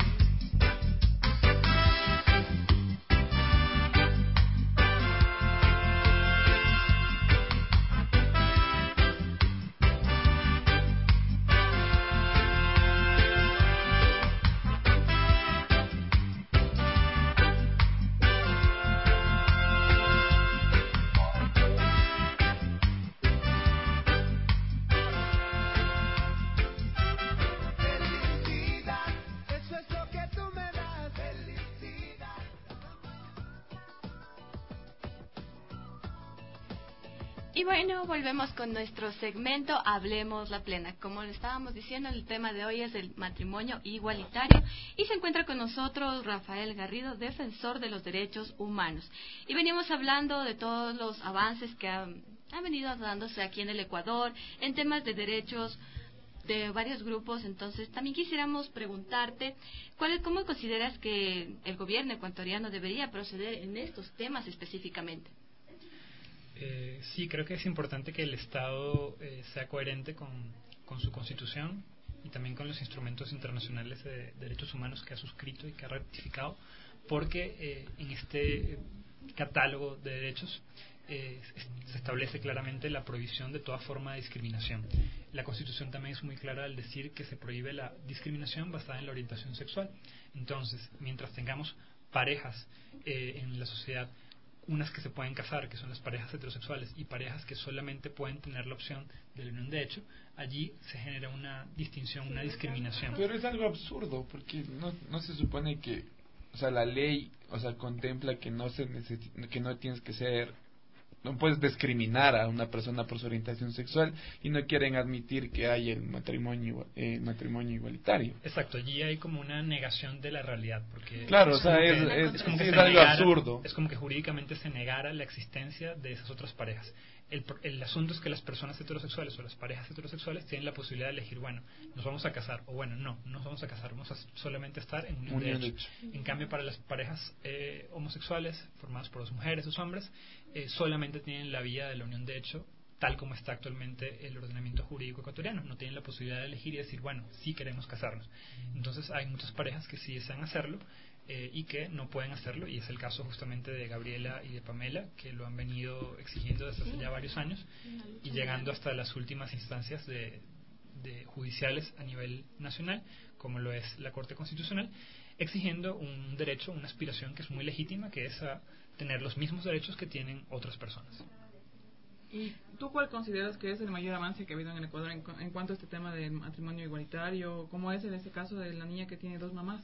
Felicidad, eso es lo que tú me das. Felicidad. Y bueno, volvemos con nuestro segmento Hablemos la Plena. Como le estábamos diciendo, el tema de hoy es el matrimonio igualitario y se encuentra con nosotros Rafael Garrido, defensor de los derechos humanos. Y venimos hablando de todos los avances que han, han venido dándose aquí en el Ecuador en temas de derechos de varios grupos. Entonces, también quisiéramos preguntarte, ¿cuál es, ¿cómo consideras que el gobierno ecuatoriano debería proceder en estos temas específicamente? Eh, sí, creo que es importante que el Estado eh, sea coherente con, con su Constitución y también con los instrumentos internacionales de derechos humanos que ha suscrito y que ha ratificado, porque eh, en este catálogo de derechos eh, se establece claramente la prohibición de toda forma de discriminación. La Constitución también es muy clara al decir que se prohíbe la discriminación basada en la orientación sexual. Entonces, mientras tengamos parejas eh, en la sociedad, unas que se pueden casar, que son las parejas heterosexuales, y parejas que solamente pueden tener la opción de la unión de hecho, allí se genera una distinción, una discriminación. Pero es algo absurdo, porque no, no se supone que, o sea, la ley, o sea, contempla que no se necesita, que no tienes que ser, no puedes discriminar a una persona por su orientación sexual, y no quieren admitir que hay el matrimonio eh, matrimonio igualitario. Exacto, allí hay como una negación de la realidad, porque claro, es o sea, como es, que, es, es como sí, que es se algo negara, absurdo. Es como que jurídicamente se negara la existencia de esas otras parejas. El, el asunto es que las personas heterosexuales o las parejas heterosexuales tienen la posibilidad de elegir, bueno, nos vamos a casar, o bueno, no, no nos vamos a casar, vamos a solamente estar en unión, unión de, hecho. de hecho. En cambio, para las parejas eh, homosexuales, formadas por dos mujeres, dos hombres, eh, solamente tienen la vía de la unión de hecho, tal como está actualmente el ordenamiento jurídico ecuatoriano. No tienen la posibilidad de elegir y decir, bueno, sí queremos casarnos. Entonces hay muchas parejas que sí desean hacerlo, eh, y que no pueden hacerlo, y es el caso justamente de Gabriela y de Pamela, que lo han venido exigiendo desde hace ya varios años y llegando hasta las últimas instancias de, de judiciales a nivel nacional, como lo es la Corte Constitucional, exigiendo un derecho, una aspiración que es muy legítima, que es a tener los mismos derechos que tienen otras personas. ¿Y tú cuál consideras que es el mayor avance que ha habido en el Ecuador en, en cuanto a este tema del matrimonio igualitario? ¿Cómo es en ese caso de la niña que tiene dos mamás?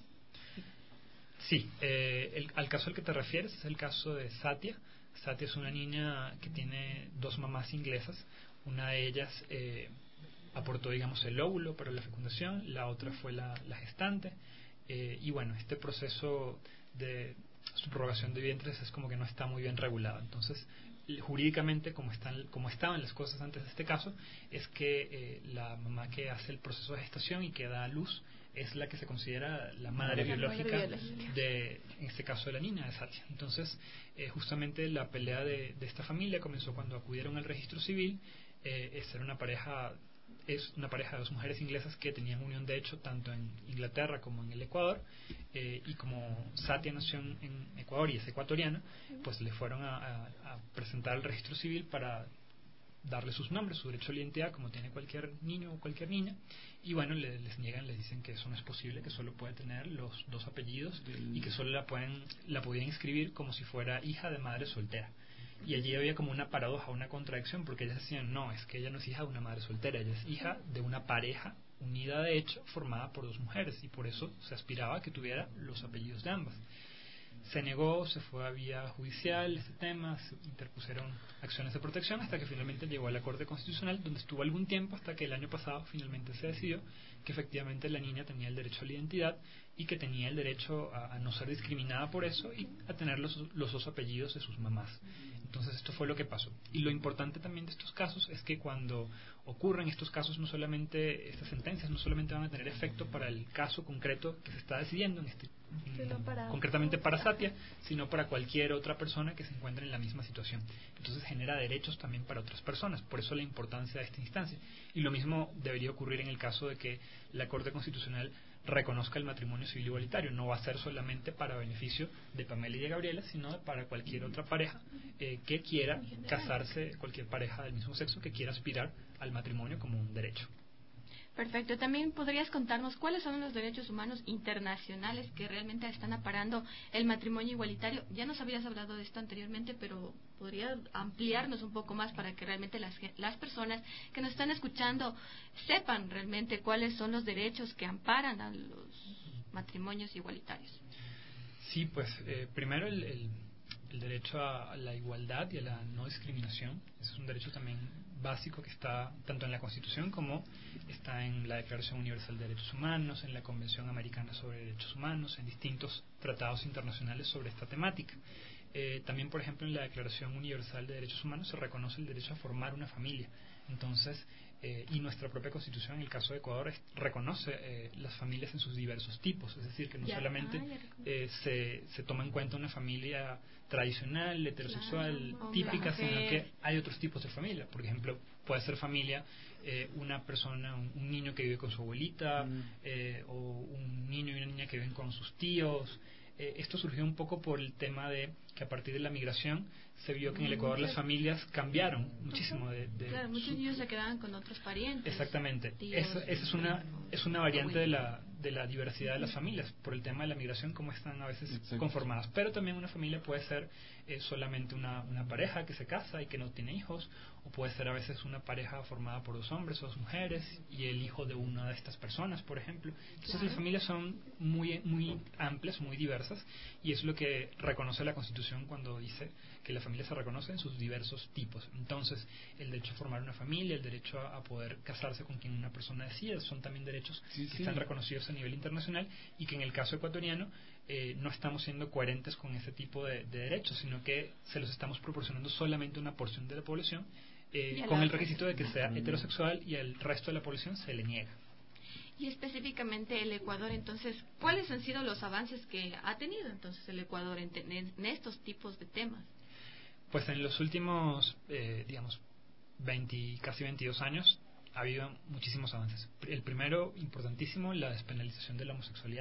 Sí, eh, el, al caso al que te refieres es el caso de Satia. Satia es una niña que tiene dos mamás inglesas. Una de ellas eh, aportó, digamos, el óvulo para la fecundación, la otra fue la, la gestante. Eh, y bueno, este proceso de subrogación de vientres es como que no está muy bien regulado. Entonces, jurídicamente, como están como estaban las cosas antes de este caso, es que eh, la mamá que hace el proceso de gestación y que da a luz es la que se considera la madre la biológica madre biológica. de, en este caso, de la niña, de Satia. Entonces, eh, justamente la pelea de, de esta familia comenzó cuando acudieron al registro civil. Eh, esta era una pareja es una pareja de dos mujeres inglesas que tenían unión de hecho tanto en Inglaterra como en el Ecuador, eh, y como Satia nació en Ecuador y es ecuatoriana, pues le fueron a, a, a presentar al registro civil para darle sus nombres, su derecho a la identidad, como tiene cualquier niño o cualquier niña, y bueno, le, les niegan, les dicen que eso no es posible, que solo puede tener los dos apellidos y que solo la pueden la podían inscribir como si fuera hija de madre soltera. Y allí había como una paradoja, una contradicción, porque ellas decían, no, es que ella no es hija de una madre soltera, ella es hija de una pareja unida de hecho, formada por dos mujeres, y por eso se aspiraba a que tuviera los apellidos de ambas. Se negó, se fue a vía judicial este tema, se interpusieron acciones de protección hasta que finalmente llegó a la Corte Constitucional, donde estuvo algún tiempo hasta que el año pasado finalmente se decidió que efectivamente la niña tenía el derecho a la identidad y que tenía el derecho a, a no ser discriminada por eso y a tener los, los dos apellidos de sus mamás. Entonces esto fue lo que pasó. Y lo importante también de estos casos es que cuando ocurren estos casos, no solamente estas sentencias no solamente van a tener efecto para el caso concreto que se está decidiendo en este en, para concretamente para Satia, sino para cualquier otra persona que se encuentre en la misma situación. Entonces genera derechos también para otras personas, por eso la importancia de esta instancia. Y lo mismo debería ocurrir en el caso de que la Corte Constitucional reconozca el matrimonio civil igualitario. No va a ser solamente para beneficio de Pamela y de Gabriela, sino para cualquier otra pareja eh, que quiera casarse, cualquier pareja del mismo sexo que quiera aspirar al matrimonio como un derecho. Perfecto. También podrías contarnos cuáles son los derechos humanos internacionales que realmente están aparando el matrimonio igualitario. Ya nos habías hablado de esto anteriormente, pero podría ampliarnos un poco más para que realmente las, las personas que nos están escuchando sepan realmente cuáles son los derechos que amparan a los matrimonios igualitarios. Sí, pues eh, primero el, el, el derecho a la igualdad y a la no discriminación. Ese es un derecho también básico que está tanto en la Constitución como está en la Declaración Universal de Derechos Humanos, en la Convención Americana sobre Derechos Humanos, en distintos tratados internacionales sobre esta temática. Eh, también, por ejemplo, en la Declaración Universal de Derechos Humanos se reconoce el derecho a formar una familia. Entonces, eh, y nuestra propia Constitución, en el caso de Ecuador, es, reconoce eh, las familias en sus diversos tipos, es decir, que no ya, solamente ah, eh, se, se toma en cuenta una familia tradicional, heterosexual, claro, típica, sino que hay otros tipos de familia. Por ejemplo, puede ser familia eh, una persona, un, un niño que vive con su abuelita, mm. eh, o un niño y una niña que viven con sus tíos. Eh, esto surgió un poco por el tema de que a partir de la migración se vio que en el Ecuador las familias cambiaron muchísimo de, de claro, muchos su... niños se quedaban con otros parientes. Exactamente. Esa es una es una variante de la de la diversidad de las familias por el tema de la migración, como están a veces Exacto. conformadas. Pero también una familia puede ser eh, solamente una, una pareja que se casa y que no tiene hijos, o puede ser a veces una pareja formada por dos hombres o dos mujeres y el hijo de una de estas personas, por ejemplo. Entonces claro. las familias son muy muy amplias, muy diversas, y es lo que reconoce la Constitución cuando dice que la familia se reconoce en sus diversos tipos. Entonces, el derecho a formar una familia, el derecho a, a poder casarse con quien una persona decida, son también derechos sí, que sí. están reconocidos a nivel internacional, y que en el caso ecuatoriano eh, no estamos siendo coherentes con ese tipo de, de derechos, sino que se los estamos proporcionando solamente a una porción de la población, eh, con el requisito de que sea heterosexual, y al resto de la población se le niega. Y específicamente el Ecuador, entonces, ¿cuáles han sido los avances que ha tenido entonces el Ecuador en, en estos tipos de temas? Pues en los últimos, eh, digamos, veinte, casi veintidós años ha habido muchísimos avances. El primero, importantísimo, la despenalización de la homosexualidad,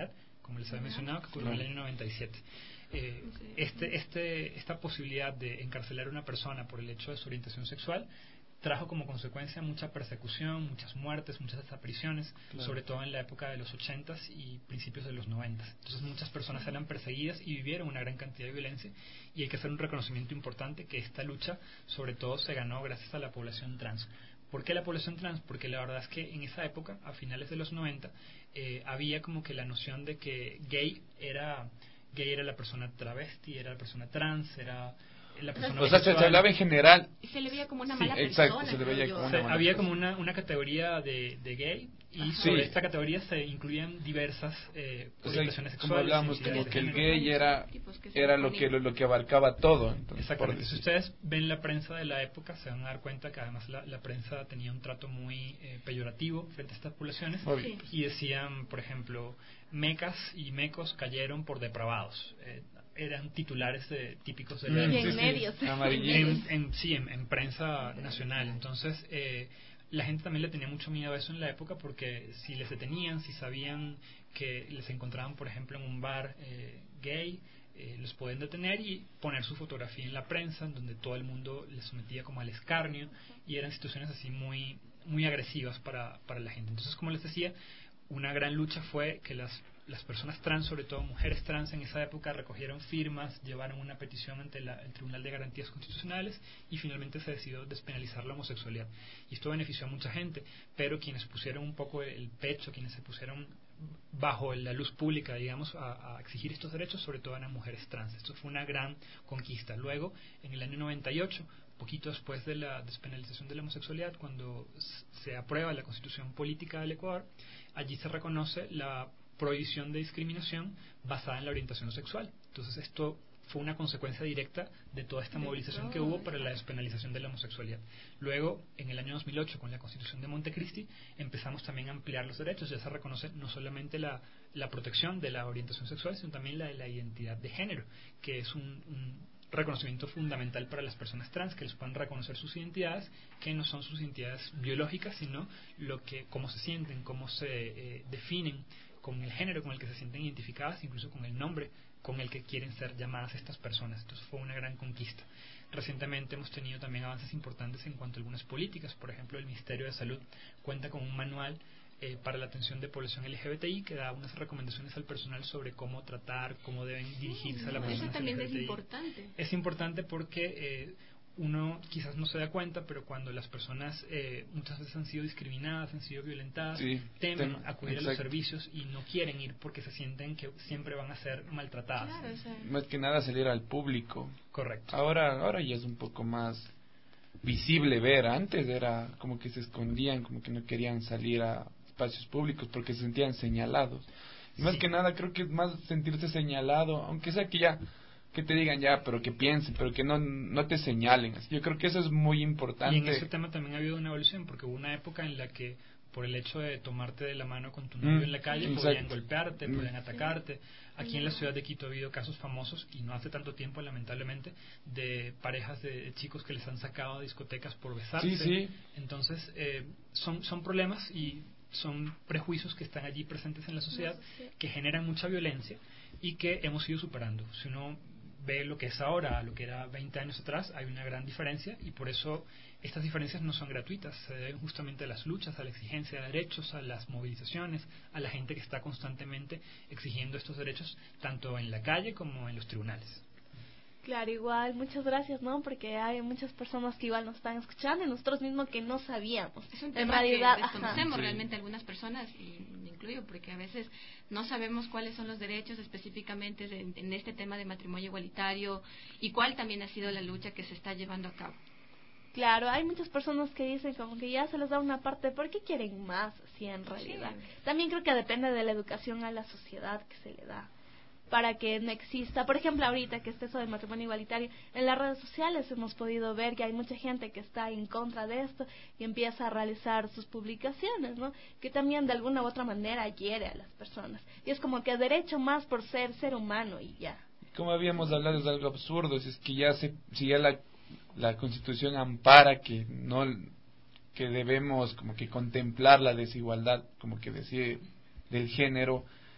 como les había mencionado, que ocurrió en el año noventa y siete. Eh, este, este, esta posibilidad de encarcelar a una persona por el hecho de su orientación sexual trajo como consecuencia mucha persecución, muchas muertes, muchas desapariciones, claro. sobre todo en la época de los ochentas y principios de los noventas. Entonces muchas personas eran perseguidas y vivieron una gran cantidad de violencia, y hay que hacer un reconocimiento importante que esta lucha sobre todo se ganó gracias a la población trans. ¿Por qué la población trans? Porque la verdad es que en esa época, a finales de los noventa, eh, había como que la noción de que gay era, gay era la persona travesti, era la persona trans, era... La persona o sea, se, se hablaba en general. Y se le veía como una sí, mala exacto, persona. Se le veía como una mala había persona. como una, una categoría de, de gay, y Ajá. sobre sí. esta categoría se incluían diversas eh, orientaciones o sea, sexuales. como hablamos, como que el gay era, era lo que lo, lo que abarcaba todo. Entonces, exactamente. Si ustedes ven la prensa de la época, se van a dar cuenta que además la, la prensa tenía un trato muy eh, peyorativo frente a estas poblaciones, sí. y decían, por ejemplo, mecas y mecos cayeron por depravados. Eh, eran titulares de, típicos de la y en medios en, en, sí en, en prensa nacional. Entonces eh, la gente también le tenía mucho miedo a eso en la época, porque si les detenían, si sabían que les encontraban por ejemplo en un bar eh, gay, eh, los pueden detener y poner su fotografía en la prensa, en donde todo el mundo les sometía como al escarnio, y eran situaciones así muy muy agresivas para, para la gente. Entonces, como les decía, una gran lucha fue que las las personas trans, sobre todo mujeres trans en esa época, recogieron firmas, llevaron una petición ante la, el Tribunal de Garantías Constitucionales, y finalmente se decidió despenalizar la homosexualidad. Y esto benefició a mucha gente, pero quienes pusieron un poco el pecho, quienes se pusieron bajo la luz pública, digamos, a, a exigir estos derechos, sobre todo eran mujeres trans. Esto fue una gran conquista. Luego, en el año noventa y ocho, poquito después de la despenalización de la homosexualidad, cuando se aprueba la Constitución Política del Ecuador, allí se reconoce la prohibición de discriminación basada en la orientación sexual. Entonces esto fue una consecuencia directa de toda esta movilización que hubo para la despenalización de la homosexualidad. Luego, en el año dos mil ocho, con la Constitución de Montecristi, empezamos también a ampliar los derechos. Ya se reconoce no solamente la, la protección de la orientación sexual, sino también la de la identidad de género, que es un, un reconocimiento fundamental para las personas trans, que les puedan reconocer sus identidades, que no son sus identidades biológicas, sino lo que, cómo se sienten, cómo se eh, definen, con el género con el que se sienten identificadas, incluso con el nombre con el que quieren ser llamadas estas personas. Entonces fue una gran conquista. Recientemente hemos tenido también avances importantes en cuanto a algunas políticas. Por ejemplo, el Ministerio de Salud cuenta con un manual eh, para la atención de población L G B T I, que da unas recomendaciones al personal sobre cómo tratar, cómo deben dirigirse sí, a la población. Eso también L G B T I. Es importante. Es importante porque eh, uno quizás no se da cuenta, pero cuando las personas eh, muchas veces han sido discriminadas, han sido violentadas, sí, temen ten, acudir exacto. a los servicios y no quieren ir porque se sienten que siempre van a ser maltratadas. Claro, o sea. Más que nada salir al público. Correcto. Ahora, ahora ya es un poco más visible ver. Antes era como que se escondían, como que no querían salir a espacios públicos porque se sentían señalados. Y más sí. que nada creo que es más sentirse señalado, aunque sea que ya que te digan ya, pero que piensen, pero que no no te señalen. Yo creo que eso es muy importante. Y en ese tema también ha habido una evolución, porque hubo una época en la que por el hecho de tomarte de la mano con tu novio mm, en la calle, exacto. podían golpearte, mm. podían atacarte. Aquí en la ciudad de Quito ha habido casos famosos, y no hace tanto tiempo lamentablemente, de parejas de chicos que les han sacado a discotecas por besarse. Sí, sí. Entonces, eh, son, son problemas y son prejuicios que están allí presentes en la sociedad, que generan mucha violencia y que hemos ido superando. Si uno ve lo que es ahora, lo que era veinte años atrás, hay una gran diferencia, y por eso estas diferencias no son gratuitas, se deben justamente a las luchas, a la exigencia de derechos, a las movilizaciones, a la gente que está constantemente exigiendo estos derechos, tanto en la calle como en los tribunales. Claro, igual, muchas gracias, ¿no? Porque hay muchas personas que igual nos están escuchando y nosotros mismos que no sabíamos. Es un tema en realidad, que desconocemos ajá. realmente algunas personas, y me incluyo, porque a veces no sabemos cuáles son los derechos específicamente de, en este tema de matrimonio igualitario, y cuál también ha sido la lucha que se está llevando a cabo. Claro, hay muchas personas que dicen como que ya se les da una parte, ¿por qué quieren más? Sí, en realidad. Sí. También creo que depende de la educación a la sociedad que se le da, para que no exista. Por ejemplo, ahorita que está eso del matrimonio igualitario, en las redes sociales hemos podido ver que hay mucha gente que está en contra de esto y empieza a realizar sus publicaciones, ¿no? Que también de alguna u otra manera hiere a las personas. Y es como que derecho más por ser ser humano y ya. Como habíamos hablado, es algo absurdo, si es que ya se si ya la la Constitución ampara que no que debemos como que contemplar la desigualdad, como que decir, del género.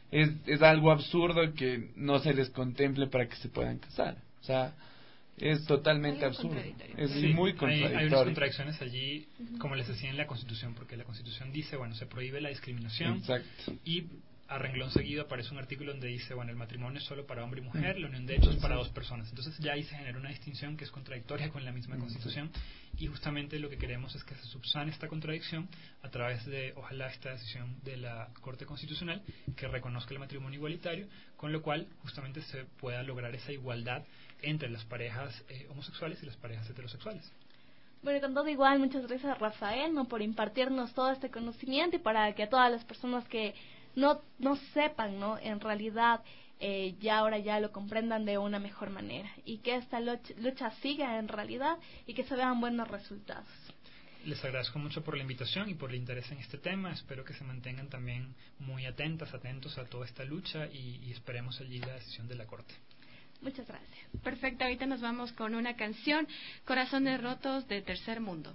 es, es algo absurdo que no se les contemple para que se puedan casar. O sea, es totalmente absurdo. Es sí, muy contradictorio. Hay, hay unas contradicciones allí, como les decía en la Constitución, porque la Constitución dice, bueno, se prohíbe la discriminación. Exacto. Y a renglón seguido aparece un artículo donde dice, bueno, el matrimonio es solo para hombre y mujer, la unión de hechos para dos personas. Entonces ya ahí se genera una distinción que es contradictoria con la misma Constitución, y justamente lo que queremos es que se subsane esta contradicción a través de, ojalá, esta decisión de la Corte Constitucional que reconozca el matrimonio igualitario, con lo cual justamente se pueda lograr esa igualdad entre las parejas eh, homosexuales y las parejas heterosexuales. Bueno, con todo igual, muchas gracias a Rafael, ¿no?, por impartirnos todo este conocimiento, y para que todas las personas que no no sepan, ¿no?, en realidad eh, ya ahora ya lo comprendan de una mejor manera, y que esta lucha, lucha siga en realidad y que se vean buenos resultados. Les agradezco mucho por la invitación y por el interés en este tema. Espero que se mantengan también muy atentas, atentos a toda esta lucha, y, y esperemos allí la decisión de la Corte. Muchas gracias. Perfecto, ahorita nos vamos con una canción, Corazones Rotos, de Tercer Mundo.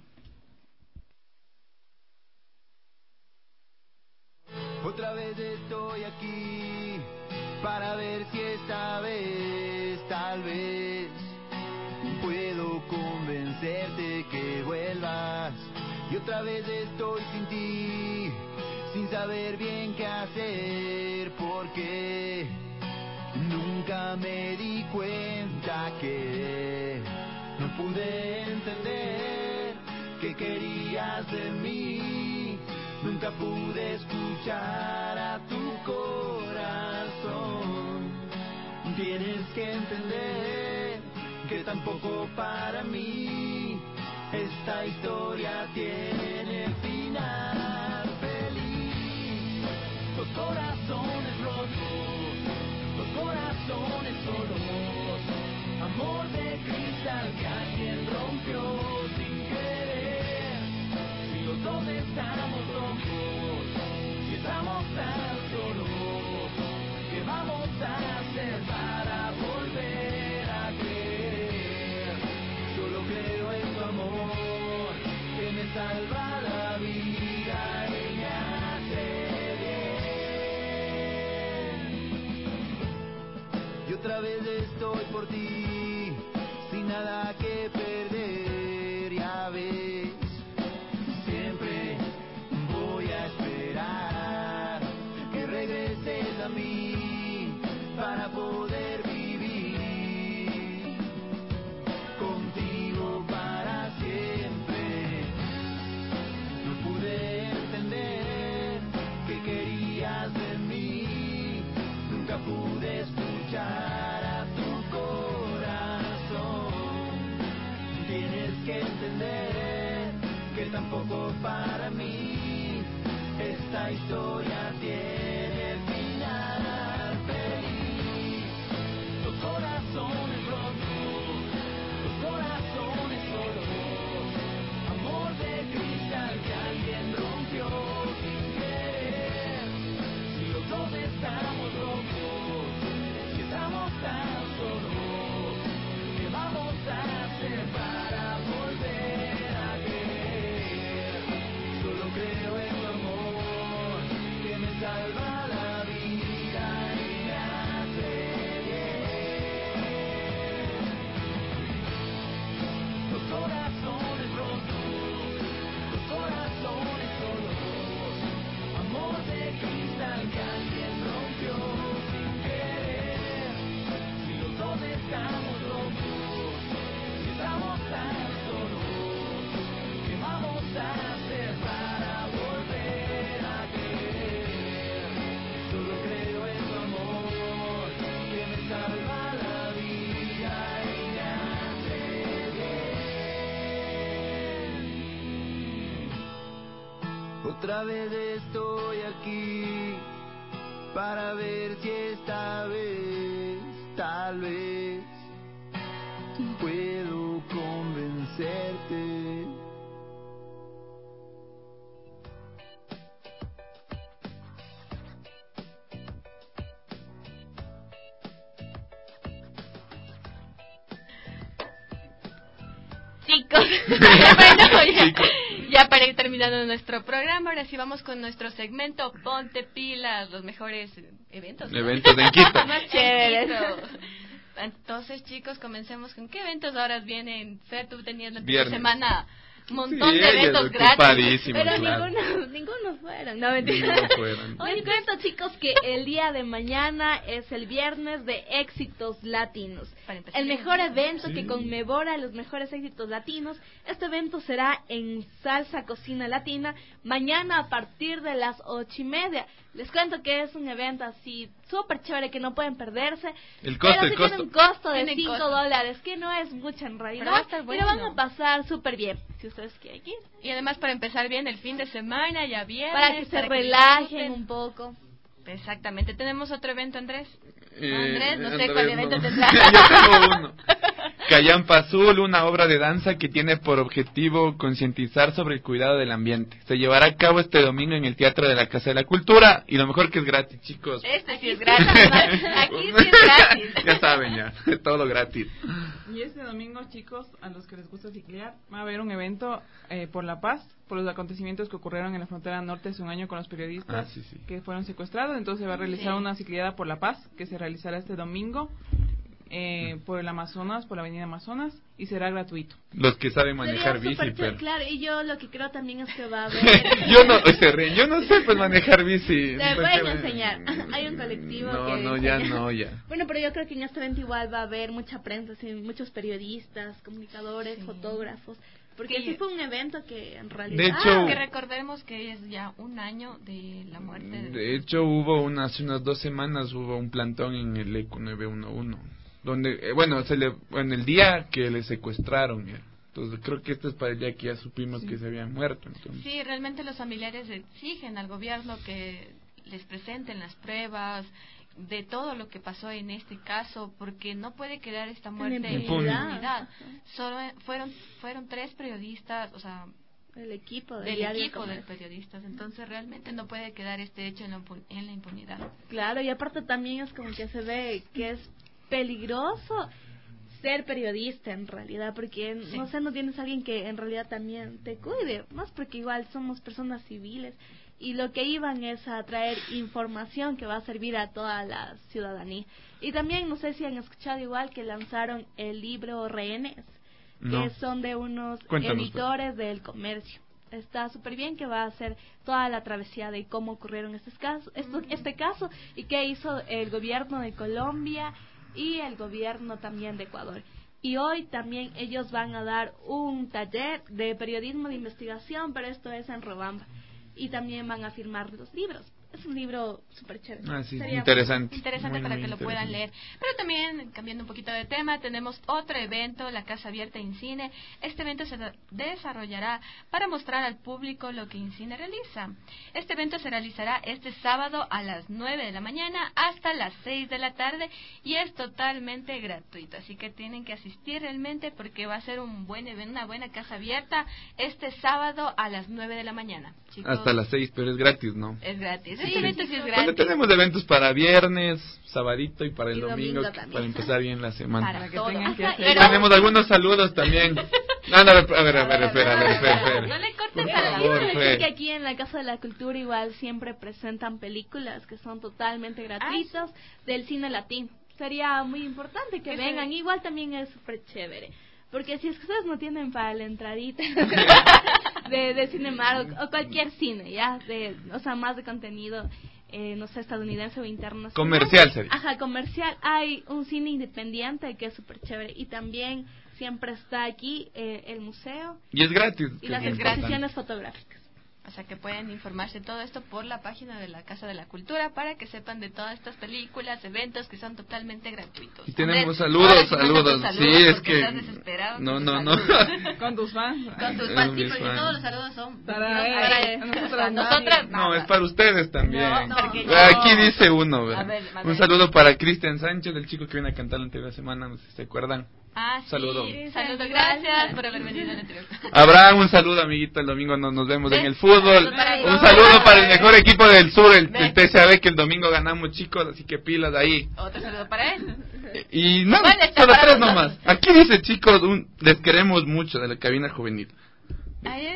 Otra vez estoy aquí para ver si esta vez, tal vez, puedo convencerte que vuelvas. Y otra vez estoy sin ti, sin saber bien qué hacer, porque nunca me di cuenta que no pude entender qué querías de mí. Nunca pude escuchar a tu corazón. Tienes que entender que tampoco para mí esta historia tiene final feliz. Los corazones rotos, los corazones solos, amor de cristal que alguien rompió sin querer. Si los dos estamos locos, si estamos tan solos, ¿qué vamos a hacer para volver a creer? Solo creo en tu amor, que me salva la vida y me hace bien. Y otra vez estoy por ti, sin nada que perder, ya ves. Siempre voy a esperar que regreses a mí para poder vivir contigo para siempre. No pude entender qué querías de mí, nunca pude escuchar a tu corazón. Tienes que entender que tampoco para mí esta historia tiene final feliz. Los corazones rotos, los corazones solos, amor de cristal que alguien rompió sin querer. Si los dos estamos locos, si estamos tan solos, ¿qué vamos a hacer para volver a creer? Solo creo en tu amor, que me salva la vida y me hace bien. Los corazones rotos, los corazones solos, amor de cristal que alguien rompió sin querer. Si los dos estamos locos, si estamos tan solos, ¿qué vamos a hacer para volver a creer? Solo creo en tu amor, que me salva la vida y me hace bien. Otra vez estoy aquí para ver si esta vez, tal vez, puedo convencerte. Chicos, bueno, ya, Ya para ir terminando nuestro programa, ahora sí vamos con nuestro segmento Ponte Pilas, los mejores eventos. ¿no? Eventos en Quito. Más chéveres. Entonces, chicos, comencemos con qué eventos ahora vienen. Fer, tú tenías la primera semana un montón sí, de eventos gratis. Pero claro. ninguno, ninguno fueron. No, mentira. Ninguno fueron. Hoy cuento, chicos, que el día de mañana es el viernes de éxitos latinos. El mejor evento sí. que conmemora los mejores éxitos latinos. Este evento será en Salsa Cocina Latina, mañana a partir de las ocho y media. Les cuento que es un evento así súper chévere que no pueden perderse. El costo, pero el sí costo. tiene un costo de Tiene cinco costo. dólares, que no es mucho en Pero va a realidad. estar Y bueno. lo van a pasar súper bien, si ustedes quieren ir. Y además para empezar bien el fin de semana, ya viernes. Para que se para relajen disfruten. un poco. Exactamente. ¿Tenemos otro evento, Andrés? Eh, Andrés, no sé Andrés, cuál no. evento tendrá. Yo tengo uno. Callampa Azul, una obra de danza que tiene por objetivo concientizar sobre el cuidado del ambiente. Se llevará a cabo este domingo en el Teatro de la Casa de la Cultura y lo mejor que es gratis, chicos. Este sí es gratis. Aquí sí es gratis. Ya saben, ya, todo gratis. Y este domingo, chicos, a los que les gusta ciclear, va a haber un evento eh, por la paz, por los acontecimientos que ocurrieron en la frontera norte hace un año con los periodistas Ah, sí, sí. que fueron secuestrados. Entonces se va a realizar Sí. una cicleada por la paz que se realizará este domingo eh, por el Amazonas, por la avenida Amazonas, y será gratuito. Los que saben manejar Sería bici, súper chévere, pero... claro, y yo lo que creo también es que va a haber... yo no, se ríen, yo no sé pues manejar bici. Te Porque pueden me- enseñar. Hay un colectivo No, que no, ya enseña. no, ya. Bueno, pero yo creo que en este evento igual va a haber mucha prensa, sí, muchos periodistas, comunicadores, Sí. fotógrafos, porque Sí. sí fue un evento que en realidad... De hecho- Que recordemos que es ya un año de la muerte. De... De hecho, hubo unas, hace unas dos semanas hubo un plantón en el E Q nueve uno uno, donde, eh, bueno, se le, en el día que le secuestraron, ya. Entonces creo que este es para el día que ya supimos Sí. que se habían muerto. Entonces. Sí, realmente los familiares exigen al gobierno que les presenten las pruebas de todo lo que pasó en este caso, porque no puede quedar esta muerte en impunidad. impunidad. Solo fueron fueron tres periodistas, o sea, El equipo del del diario equipo de Comercio. periodistas, entonces realmente no puede quedar este hecho en la, impu- en la impunidad. Claro, y aparte también es como que se ve que es peligroso ser periodista en realidad, porque Sí. no sé, no tienes a alguien que en realidad también te cuide, más porque igual somos personas civiles y lo que iban es a traer información que va a servir a toda la ciudadanía. Y también no sé si han escuchado igual que lanzaron el libro Rehenes, No. que son de unos Cuéntanos, editores del Comercio. Está súper bien, que va a hacer toda la travesía de cómo ocurrieron estos casos, esto, este caso y qué hizo el gobierno de Colombia y el gobierno también de Ecuador. Y hoy también ellos van a dar un taller de periodismo de investigación, pero esto es en Robamba. Y también van a firmar los libros. Es un libro súper chévere. Ah, sí, Sería interesante. Interesante Muy, para muy que lo puedan interesante. leer. Pero también, cambiando un poquito de tema, tenemos otro evento, la Casa Abierta Incine. Este evento se de- desarrollará para mostrar al público lo que Incine realiza. Este evento se realizará este sábado a las nueve de la mañana hasta las seis de la tarde y es totalmente gratuito. Así que tienen que asistir realmente porque va a ser un buen evento, una buena casa abierta este sábado a las nueve de la mañana. Chicos, Hasta las seis, pero es gratis, ¿no? es gratis. Sí, Este evento sí es Bueno, gratis. tenemos eventos para viernes, sabadito y para el Y domingo domingo, que- también. para empezar bien la semana. Para que todo. tengan que Ajá, hacer. Y pero- tenemos algunos saludos también. No, no, a ver, a ver, a ver, espera, a ver, espera, espera. No le cortes Por a la favor, Quiero decir Fer. que aquí en la Casa de la Cultura igual siempre presentan películas que son totalmente gratuitas del cine latino. Sería muy importante que Que vengan, se- igual también es súper chévere. Porque si es que ustedes no tienen para la entradita de, de Cinemark o, o cualquier cine, ya, de, o sea, más de contenido, eh, no sé, estadounidense o internacional. Comercial sería. Ajá, comercial. Hay un cine independiente que es súper chévere. Y también siempre está aquí eh, el museo Y es gratis. y que las es importante. exposiciones fotográficas. O sea que pueden informarse todo esto por la página de la Casa de la Cultura para que sepan de todas estas películas, eventos que son totalmente gratuitos. Y tenemos Andrés, saludos, ahora sí manda tus saludos. Sí, es porque que... estás desesperado No, con no, tus no. saludos. Con tus fans. Con tus Es fans, un sí, porque fan. todos los saludos son Para Dios, él, para a él. nosotras Para nadie. nosotras No, nada. es para ustedes también. No, no, porque Vea, no. aquí dice uno. vea. A ver, a Un ver. saludo para Cristian Sánchez, el chico que viene a cantar la anterior semana, no sé si se acuerdan. Ah, sí. Saludo. Saludos, gracias por haber venido al anterior. Abraham, un saludo, amiguito. El domingo nos, nos vemos ¿Ves? en el fútbol. Saludos para Un todos. saludo para el mejor equipo del sur, el, ¿Ves? el T C A B, que el domingo ganamos, chicos. Así que pilas ahí. Otro saludo para él. Y no, Bueno, está solo para tres vosotros. nomás. Aquí dice, chicos, un, les queremos mucho de la cabina juvenil. Ay, no, no,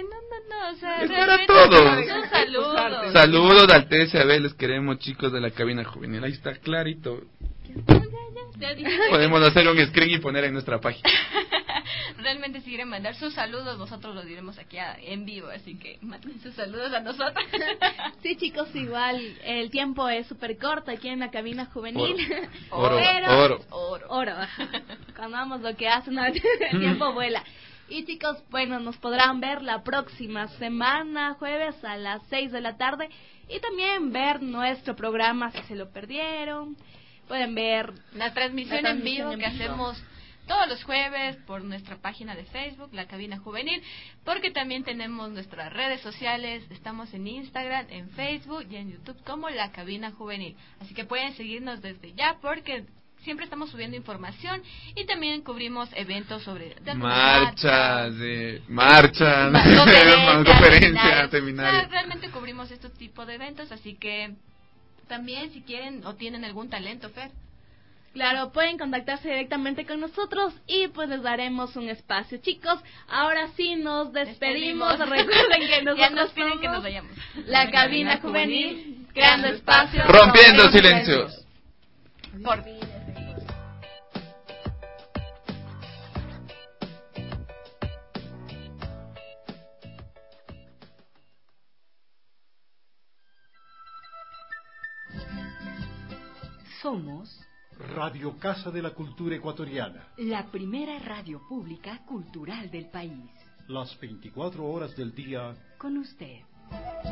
No, o sea, es para realmente todos. Un saludo. Saludos al T S A B, les queremos, chicos de la cabina juvenil. Ahí está clarito. Podemos hacer un screen y poner en nuestra página. Realmente si quieren mandar sus saludos, nosotros los diremos aquí a, en vivo, así que manden sus saludos a nosotros. Sí, chicos, igual el tiempo es súper corto aquí en la cabina juvenil. Oro, oro, pero, oro. Oro. oro. Cuando vamos lo que hacen, el tiempo vuela. Y chicos, bueno, nos podrán ver la próxima semana, jueves a las seis de la tarde. Y también ver nuestro programa si se lo perdieron. Pueden ver la transmisión, la transmisión en vivo en que vivo. hacemos todos los jueves por nuestra página de Facebook, La Cabina Juvenil, porque también tenemos nuestras redes sociales, estamos en Instagram, en Facebook y en YouTube como La Cabina Juvenil. Así que pueden seguirnos desde ya porque siempre estamos subiendo información y también cubrimos eventos sobre marchas, de marchas, conferencias, conferencias, seminarios. seminarios. O sea, realmente cubrimos este tipo de eventos, así que también si quieren o tienen algún talento, Fer. Claro, pueden contactarse directamente con nosotros y pues les daremos un espacio. Chicos, ahora sí nos despedimos. Despedimos. Recuerden que nosotros ya nos piden somos que nos vayamos. La Cabina Juvenil, creando espacio, rompiendo silencios. Por Somos Radio Casa de la Cultura Ecuatoriana. la primera radio pública cultural del país. Las veinticuatro horas del día. Con usted.